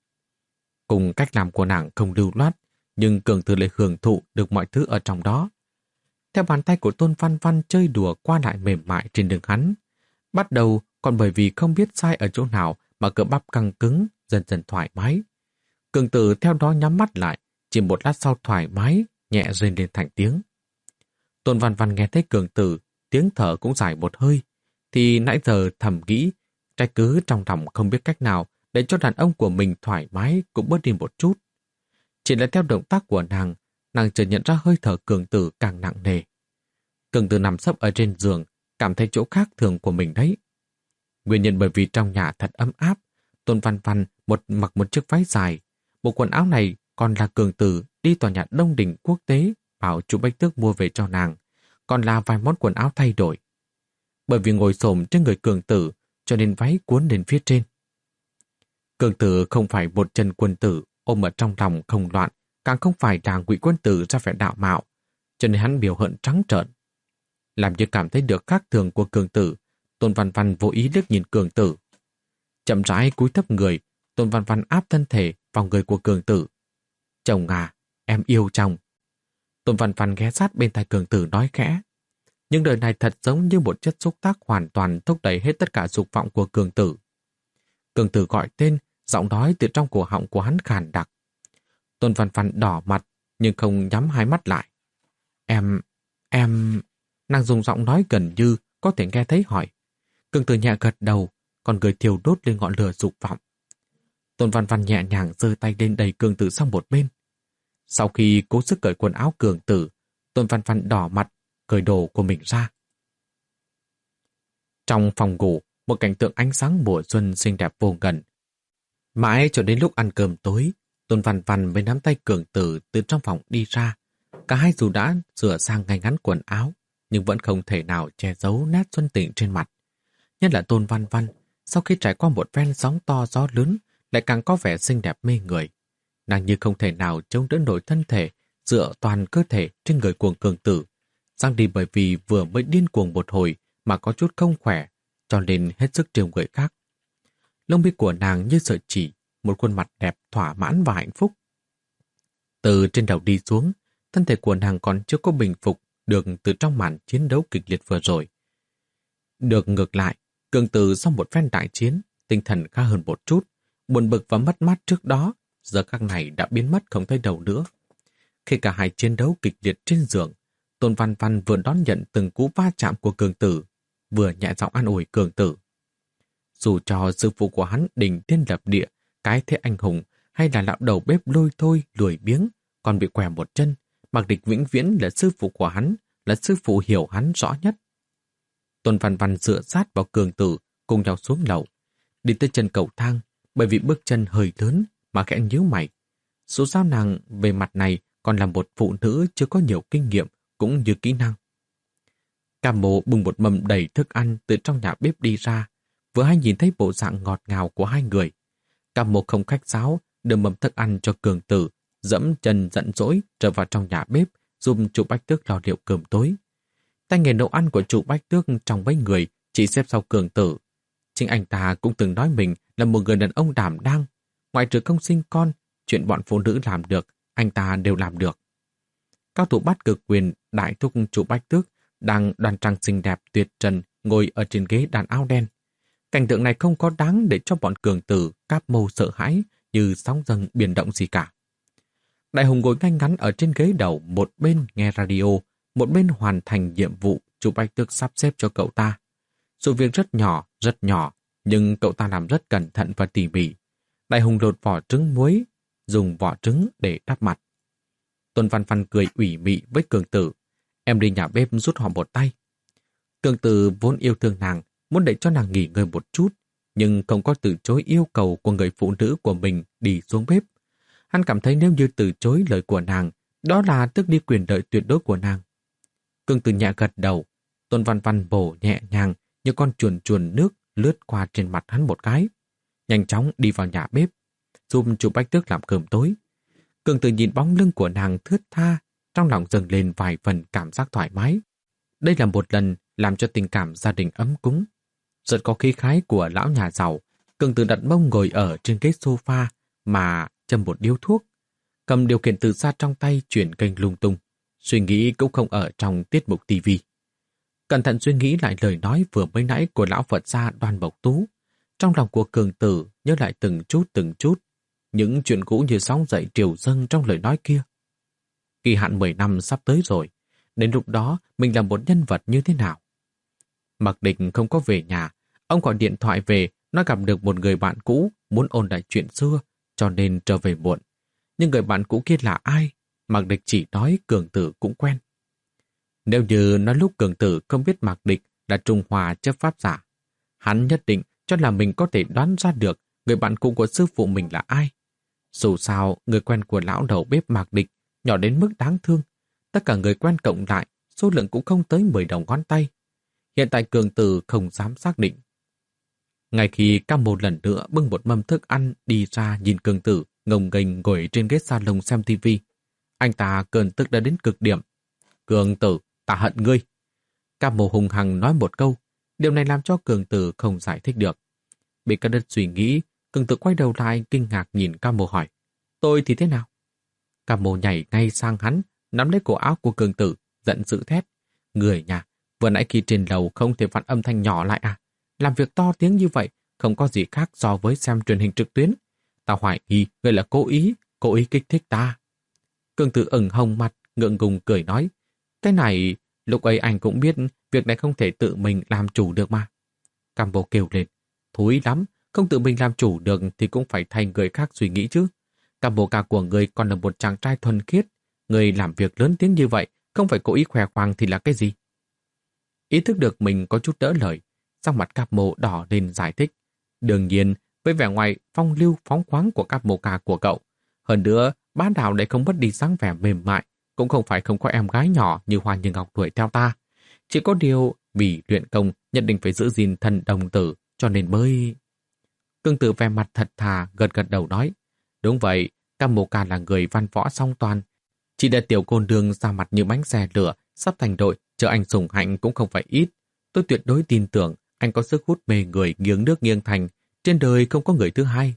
Cùng cách làm của nàng không lưu loát, nhưng Cường Tử lại hưởng thụ được mọi thứ ở trong đó. Theo bàn tay của Tôn Văn Văn chơi đùa qua lại mềm mại trên đường hắn. Bắt đầu còn bởi vì không biết sai ở chỗ nào mà cơ bắp căng cứng, dần dần thoải mái. Cường Tử theo đó nhắm mắt lại, chỉ một lát sau thoải mái, nhẹ rên lên thành tiếng. Tôn Văn Văn nghe thấy Cường Tử, tiếng thở cũng dài một hơi, thì nãy giờ thầm nghĩ, trách cứ trong lòng không biết cách nào để cho đàn ông của mình thoải mái cũng bớt đi một chút. Chỉ là theo động tác của nàng, nàng chợt nhận ra hơi thở Cường Tử càng nặng nề. Cường Tử nằm sấp ở trên giường, cảm thấy chỗ khác thường của mình đấy. Nguyên nhân bởi vì trong nhà thật ấm áp, Tôn Văn Văn một mặc một chiếc váy dài. Bộ quần áo này còn là Cường Tử đi tòa nhà Đông Đình Quốc tế bảo chú Bách Tước mua về cho nàng, còn là vài món quần áo thay đổi. Bởi vì ngồi xổm trên người Cường Tử, cho nên váy cuốn lên phía trên. Cường Tử không phải một chân quân tử ôm ở trong lòng không loạn, càng không phải là Ngụy quân tử ra vẻ đạo mạo, cho nên hắn biểu hận trắng trợn. Làm như cảm thấy được khác thường của Cường Tử, Tôn Văn Văn vô ý liếc nhìn Cường Tử. Chậm rãi cúi thấp người, Tôn Văn Văn áp thân thể vào người của Cường Tử. Chồng à, em yêu chồng. Tôn Văn Văn ghé sát bên tai Cường Tử nói khẽ. Nhưng đời này thật giống như một chất xúc tác hoàn toàn thúc đẩy hết tất cả dục vọng của Cường Tử. Cường Tử gọi tên, giọng nói từ trong cổ họng của hắn khàn đặc. Tôn Văn Văn đỏ mặt, nhưng không nhắm hai mắt lại. Em, em... Nàng dùng giọng nói gần như có thể nghe thấy hỏi. Cường Tử nhẹ gật đầu, còn người thiêu đốt lên ngọn lửa dục vọng. Tôn Văn Văn nhẹ nhàng giơ tay lên đẩy Cường Tử sang một bên. Sau khi cố sức cởi quần áo Cường Tử, Tôn Văn Văn đỏ mặt, cởi đồ của mình ra. Trong phòng ngủ, một cảnh tượng ánh sáng mùa xuân xinh đẹp vô ngần. Mãi cho đến lúc ăn cơm tối, Tôn Văn Văn mới nắm tay Cường Tử từ trong phòng đi ra. Cả hai dù đã sửa sang ngay ngắn quần áo, nhưng vẫn không thể nào che giấu nét xuân tình trên mặt. Nhất là Tôn Văn Văn, sau khi trải qua một phen sóng to gió lớn, lại càng có vẻ xinh đẹp mê người. Nàng như không thể nào chống đỡ nổi thân thể, dựa toàn cơ thể trên người của Cường Tử. Giang đi bởi vì vừa mới điên cuồng một hồi mà có chút không khỏe, cho nên hết sức trêu người khác. Lông mi của nàng như sợi chỉ, một khuôn mặt đẹp thỏa mãn và hạnh phúc. Từ trên đầu đi xuống, thân thể của nàng còn chưa có bình phục được từ trong màn chiến đấu kịch liệt vừa rồi. Được ngược lại, Cường Tử sau một phen đại chiến, tinh thần khá hơn một chút, buồn bực và mất mát trước đó, giờ các này đã biến mất không thấy đâu nữa. Khi cả hai chiến đấu kịch liệt trên giường, Tôn Văn Văn vừa đón nhận từng cú va chạm của Cường Tử, vừa nhẹ giọng an ủi Cường Tử. Dù cho sư phụ của hắn đỉnh thiên lập địa, cái thế anh hùng, hay là lão đầu bếp lôi thôi, lười biếng, còn bị què một chân, Mạc Địch vĩnh viễn là sư phụ của hắn, là sư phụ hiểu hắn rõ nhất. Tôn Văn Văn dựa sát vào Cường Tử, cùng nhau xuống lầu, đi tới chân cầu thang, bởi vì bước chân hơi lớn mà khẽ nhíu mày. Dù sao nàng về mặt này còn là một phụ nữ chưa có nhiều kinh nghiệm cũng như kỹ năng. Cam Mộ bưng một mâm đầy thức ăn từ trong nhà bếp đi ra, vừa hay nhìn thấy bộ dạng ngọt ngào của hai người. Cam Mộ không khách sáo đưa mâm thức ăn cho Cường Tử, dẫm chân giận dỗi trở vào trong nhà bếp giúp chủ Bách Tước lo liệu cơm tối. Tay nghề nấu ăn của chủ Bách Tước trong mấy người chỉ xếp sau Cường Tử. Chính anh ta cũng từng nói mình là một người đàn ông đảm đang, ngoại trừ không sinh con, chuyện bọn phụ nữ làm được, anh ta đều làm được. Cao thủ bắt cực quyền đại thúc chủ Bách Tước đang đoan trang xinh đẹp tuyệt trần ngồi ở trên ghế đàn áo đen. Cảnh tượng này không có đáng để cho bọn Cường Tử Cáp Mâu sợ hãi như sóng dâng biển động gì cả. Đại hùng ngồi ngay ngắn ở trên ghế đầu, một bên nghe radio, một bên hoàn thành nhiệm vụ chủ Bách Tước sắp xếp cho cậu ta. Sự việc rất nhỏ, rất nhỏ, nhưng cậu ta làm rất cẩn thận và tỉ mỉ. Đại hùng lột vỏ trứng muối, dùng vỏ trứng để đắp mặt. Tôn Văn Văn cười ủy mị với Cường Tử. Em đi nhà bếp rút họ một tay. Cường Tử vốn yêu thương nàng, muốn để cho nàng nghỉ ngơi một chút, nhưng không có từ chối yêu cầu của người phụ nữ của mình đi xuống bếp. Hắn cảm thấy nếu như từ chối lời của nàng, đó là tước đi quyền lợi tuyệt đối của nàng. Cường Tử nhẹ gật đầu, Tôn Văn Văn bổ nhẹ nhàng như con chuồn chuồn nước lướt qua trên mặt hắn một cái. Nhanh chóng đi vào nhà bếp, giúp chủ Bách Tước làm cơm tối. Cường Tử nhìn bóng lưng của nàng thướt tha, trong lòng dâng lên vài phần cảm giác thoải mái. Đây là một lần làm cho tình cảm gia đình ấm cúng. Rất có khí khái của lão nhà giàu, Cường Tử đặt mông ngồi ở trên ghế sofa mà châm một điếu thuốc, cầm điều khiển từ xa trong tay chuyển kênh lung tung, suy nghĩ cũng không ở trong tiết mục ti vi. Cẩn thận suy nghĩ lại lời nói vừa mới nãy của lão Phật gia Đoan Mộc Tú, trong lòng của Cường Tử nhớ lại từng chút từng chút, những chuyện cũ như sóng dậy triều dâng trong lời nói kia. Kỳ hạn mười năm sắp tới rồi, đến lúc đó mình là một nhân vật như thế nào? Mạc Địch không có về nhà, ông gọi điện thoại về, nói gặp được một người bạn cũ muốn ôn lại chuyện xưa, cho nên trở về muộn. Nhưng người bạn cũ kia là ai? Mạc Địch chỉ nói Cường Tử cũng quen. Nếu như nói lúc Cường Tử không biết Mạc Địch là Trung Hoa chấp pháp giả, hắn nhất định cho là mình có thể đoán ra được người bạn cũ của sư phụ mình là ai. Dù sao, người quen của lão đầu bếp Mạc Địch nhỏ đến mức đáng thương. Tất cả người quen cộng lại số lượng cũng không tới mười đầu ngón tay. Hiện tại Cường Tử không dám xác định. Ngay khi Cam một lần nữa bưng một mâm thức ăn đi ra nhìn Cường Tử ngông nghênh ngồi trên ghế salon xem tivi, anh ta cơn tức đã đến cực điểm. Cường Tử, ta hận ngươi. Cam một hùng hằng nói một câu, điều này làm cho Cường Tử không giải thích được. Bị cắt đứt suy nghĩ, Cường Tử quay đầu lại kinh ngạc nhìn Cam một hỏi, tôi thì thế nào? Cam một nhảy ngay sang hắn, nắm lấy cổ áo của Cường Tử, giận dữ thét. Người nhà, vừa nãy khi trên lầu không thể vặn âm thanh nhỏ lại à? Làm việc to tiếng như vậy, không có gì khác so với xem truyền hình trực tuyến. Ta hoài nghi người là cố ý, cố ý kích thích ta. Cường Tử ửng hồng mặt, ngượng ngùng cười nói, cái này, lúc ấy anh cũng biết việc này không thể tự mình làm chủ được mà. Cam Bộ kêu lên, thúi lắm, không tự mình làm chủ được thì cũng phải thay người khác suy nghĩ chứ. Cam Bộ ca của người còn là một chàng trai thuần khiết, người làm việc lớn tiếng như vậy, không phải cố ý khoe khoang thì là cái gì? Ý thức được mình có chút đỡ lời, sắc mặt Cam Bộ đỏ lên giải thích. Đương nhiên, với vẻ ngoài phong lưu phóng khoáng của Cam Bộ ca của cậu, hơn nữa, bá đạo để không mất đi dáng vẻ mềm mại, cũng không phải không có em gái nhỏ như Hoa Như Ngọc đuổi theo ta. Chỉ có điều vì luyện công nhất định phải giữ gìn thần đồng tử, cho nên mới... Cường Tử vẻ mặt thật thà gật gật đầu nói, đúng vậy, Cam Bộ ca là người văn võ song toàn. Chỉ để tiểu cô nương ra mặt như bánh xe lửa, sắp thành đội, chờ anh sủng hạnh cũng không phải ít. Tôi tuyệt đối tin tưởng anh có sức hút mê người nghiêng nước nghiêng thành, trên đời không có người thứ hai.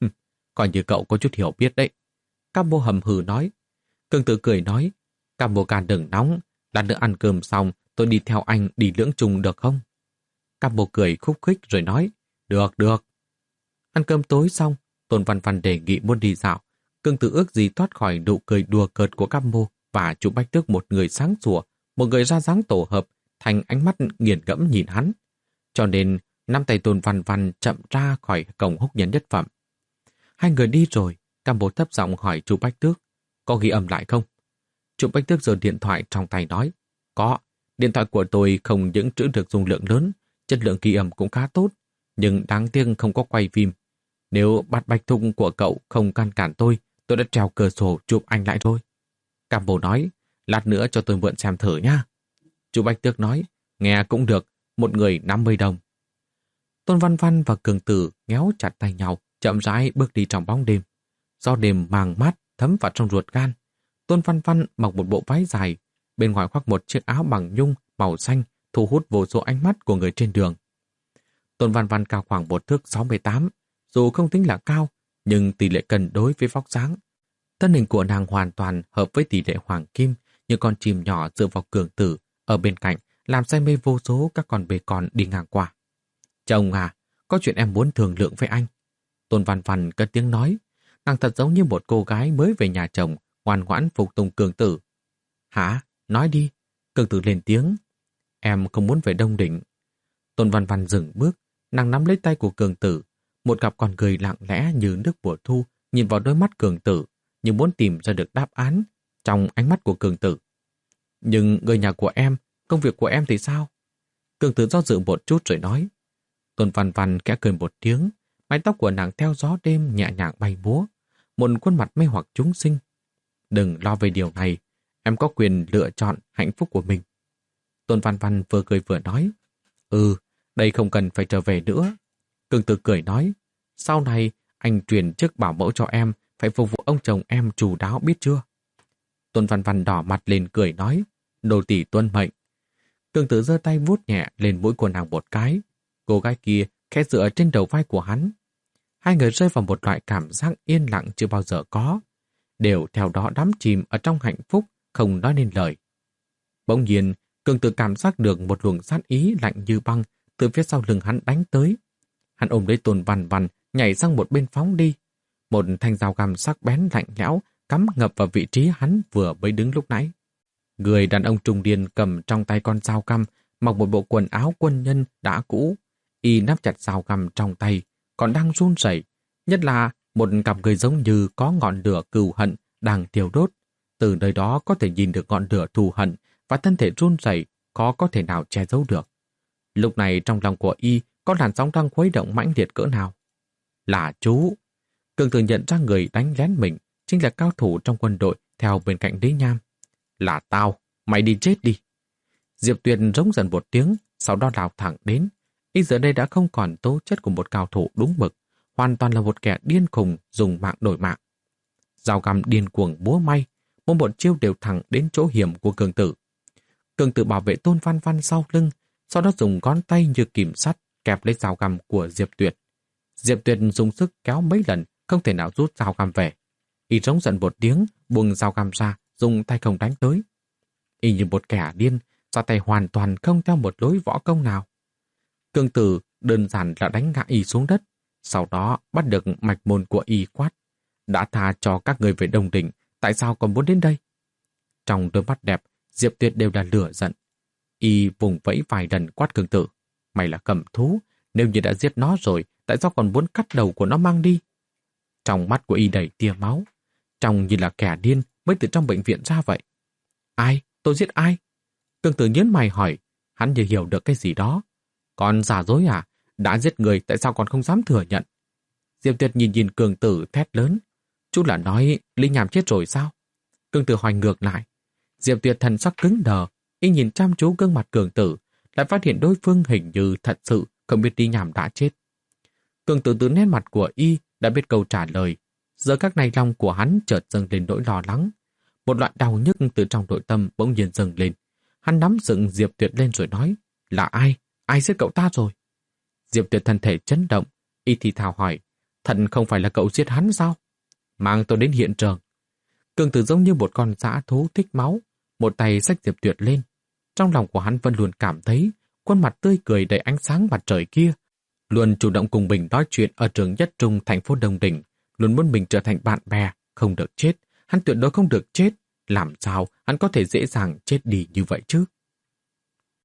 Coi như cậu có chút hiểu biết đấy. Cam Bộ hầm hừ nói. Cường Tử cười nói, Cam Bộ ca đừng nóng, lát nữa ăn cơm xong tôi đi theo anh đi lưỡng trùng được không? Cam Bộ cười khúc khích rồi nói, được được. Ăn cơm tối xong, Tôn Văn Văn đề nghị muốn đi dạo. Cường Tử ước gì thoát khỏi nụ cười đùa cợt của Cam Bộ và chú Bách Tước một người sáng sủa, một người ra dáng tổ hợp, thành ánh mắt nghiền ngẫm nhìn hắn. Cho nên, nắm tay Tôn Văn Văn chậm ra khỏi cổng húc nhân nhất phẩm. Hai người đi rồi, Cam Bộ thấp giọng hỏi chú Bách Tước, có ghi âm lại không? Chú Bách Tước giơ điện thoại trong tay nói, có, điện thoại của tôi không những trữ được dung lượng lớn, chất lượng ghi âm cũng khá tốt, nhưng đáng tiếc không có quay phim. Nếu bát bạch thung của cậu không ngăn cản tôi, tôi đã trèo cửa sổ chụp anh lại rồi. Cam Bộ nói, lát nữa cho tôi mượn xem thử nha. Chú Bách Tước nói, nghe cũng được, một người năm mươi đồng. Tôn Văn Văn và Cường Tử nhéo chặt tay nhau, chậm rãi bước đi trong bóng đêm. Do đêm màng mát thấm vào trong ruột gan. Tôn Văn Văn mặc một bộ váy dài, bên ngoài khoác một chiếc áo bằng nhung màu xanh, thu hút vô số ánh mắt của người trên đường. Tôn Văn Văn cao khoảng một thước sáu mươi tám, dù không tính là cao, nhưng tỷ lệ cân đối với vóc dáng. Thân hình của nàng hoàn toàn hợp với tỷ lệ hoàng kim, như con chim nhỏ dựa vào Cường Tử ở bên cạnh, làm say mê vô số các con bê con đi ngang qua. Chồng à, có chuyện em muốn thương lượng với anh. Tôn Văn Văn cất tiếng nói, nàng thật giống như một cô gái mới về nhà chồng, ngoan ngoãn phục tùng Cường Tử. Hả? Nói đi. Cường Tử lên tiếng. Em không muốn về Đông Đỉnh. Tôn Văn Văn dừng bước, nàng nắm lấy tay của Cường Tử. Một cặp con người lặng lẽ như nước mùa thu, nhìn vào đôi mắt Cường Tử, như muốn tìm ra được đáp án trong ánh mắt của Cường Tử. Nhưng người nhà của em, công việc của em thì sao? Cường Tử do dự một chút rồi nói. Tôn Văn Văn khẽ cười một tiếng, mái tóc của nàng theo gió đêm nhẹ nhàng bay múa, một khuôn mặt mê hoặc chúng sinh. Đừng lo về điều này, em có quyền lựa chọn hạnh phúc của mình. Tôn Văn Văn vừa cười vừa nói, ừ, đây không cần phải trở về nữa. Cường Tử cười nói, sau này anh truyền chức bảo mẫu cho em, phải phục vụ ông chồng em chu đáo biết chưa? Tôn Văn Văn đỏ mặt lên cười nói, nô tỳ tuân mệnh. Cường Tử giơ tay vuốt nhẹ lên mũi của nàng một cái. Cô gái kia khẽ dựa trên đầu vai của hắn. Hai người rơi vào một loại cảm giác yên lặng chưa bao giờ có, đều theo đó đắm chìm ở trong hạnh phúc, không nói nên lời. Bỗng nhiên, Cường Tử cảm giác được một luồng sát ý lạnh như băng từ phía sau lưng hắn đánh tới. Hắn ôm lấy Tôn Văn Văn, nhảy sang một bên phóng đi. Một thanh dao găm sắc bén lạnh lẽo cắm ngập vào vị trí hắn vừa mới đứng lúc nãy. Người đàn ông trung niên cầm trong tay con dao găm, mặc một bộ quần áo quân nhân đã cũ, y nắm chặt dao găm trong tay, còn đang run rẩy, nhất là một cặp người giống như có ngọn lửa cừu hận đang thiêu đốt. Từ nơi đó có thể nhìn được ngọn lửa thù hận và thân thể run rẩy khó có thể nào che giấu được. Lúc này trong lòng của y có làn sóng đang khuấy động mãnh liệt cỡ nào. Là chú. Cường Tử nhận ra người đánh lén mình chính là cao thủ trong quân đội theo bên cạnh Lý Nham. Là tao, mày đi chết đi. Diệp Tuyệt rống dần một tiếng, sau đó lao thẳng đến. Y giờ đây đã không còn tố chất của một cao thủ đúng mực, hoàn toàn là một kẻ điên khùng dùng mạng đổi mạng. Dao găm điên cuồng búa may, mỗi một chiêu đều thẳng đến chỗ hiểm của cường tử. Cường tử bảo vệ Tôn Văn Văn sau lưng, sau đó dùng ngón tay như kìm sắt kẹp lấy dao găm của Diệp Tuyệt. Diệp Tuyệt dùng sức kéo mấy lần, không thể nào rút dao găm về. Y rống giận một tiếng, buông dao găm ra, dùng tay không đánh tới. Y như một kẻ điên, ra tay hoàn toàn không theo một lối võ công nào. Cường tử đơn giản là đánh ngã Y xuống đất, sau đó bắt được mạch môn của Y quát. Đã tha cho các người về Đông Đỉnh, tại sao còn muốn đến đây? Trong đôi mắt đẹp, Diệp Tuyệt đều là lửa giận. Y vùng vẫy vài lần quát cường tử. Mày là cầm thú, nếu như đã giết nó rồi, tại sao còn muốn cắt đầu của nó mang đi? Trong mắt của Y đầy tia máu, trông như là kẻ điên mới từ trong bệnh viện ra vậy. Ai? Tôi giết ai? Cường tử nhớn mày hỏi, hắn như hiểu được cái gì đó. Còn giả dối à? Đã giết người tại sao còn không dám thừa nhận? Diệp Tuyệt nhìn nhìn cường tử thét lớn. Chú là nói Lý Nham chết rồi sao? Cường tử hỏi ngược lại. Diệp Tuyệt thần sắc cứng đờ, Y nhìn chăm chú gương mặt cường tử, lại phát hiện đối phương hình như thật sự không biết Lý Nham đã chết. Cường tử từ nét mặt của Y đã biết câu trả lời. Giờ các này lòng của hắn chợt dâng lên nỗi lo lắng. Một loại đau nhức từ trong nội tâm bỗng nhiên dâng lên. Hắn nắm dựng Diệp Tuyệt lên rồi nói, là ai? Ai giết cậu ta rồi? Diệp Tuyệt thân thể chấn động, Y thì thào hỏi, thật không phải là cậu giết hắn sao? Mang tôi đến hiện trường. Cường tử giống như một con dã thú thích máu, một tay xách Diệp Tuyệt lên. Trong lòng của hắn vẫn luôn cảm thấy khuôn mặt tươi cười đầy ánh sáng mặt trời kia, luôn chủ động cùng mình nói chuyện ở trường nhất trung thành phố Đông Đỉnh, luôn muốn mình trở thành bạn bè, không được chết, hắn tuyệt đối không được chết. Làm sao hắn có thể dễ dàng chết đi như vậy chứ?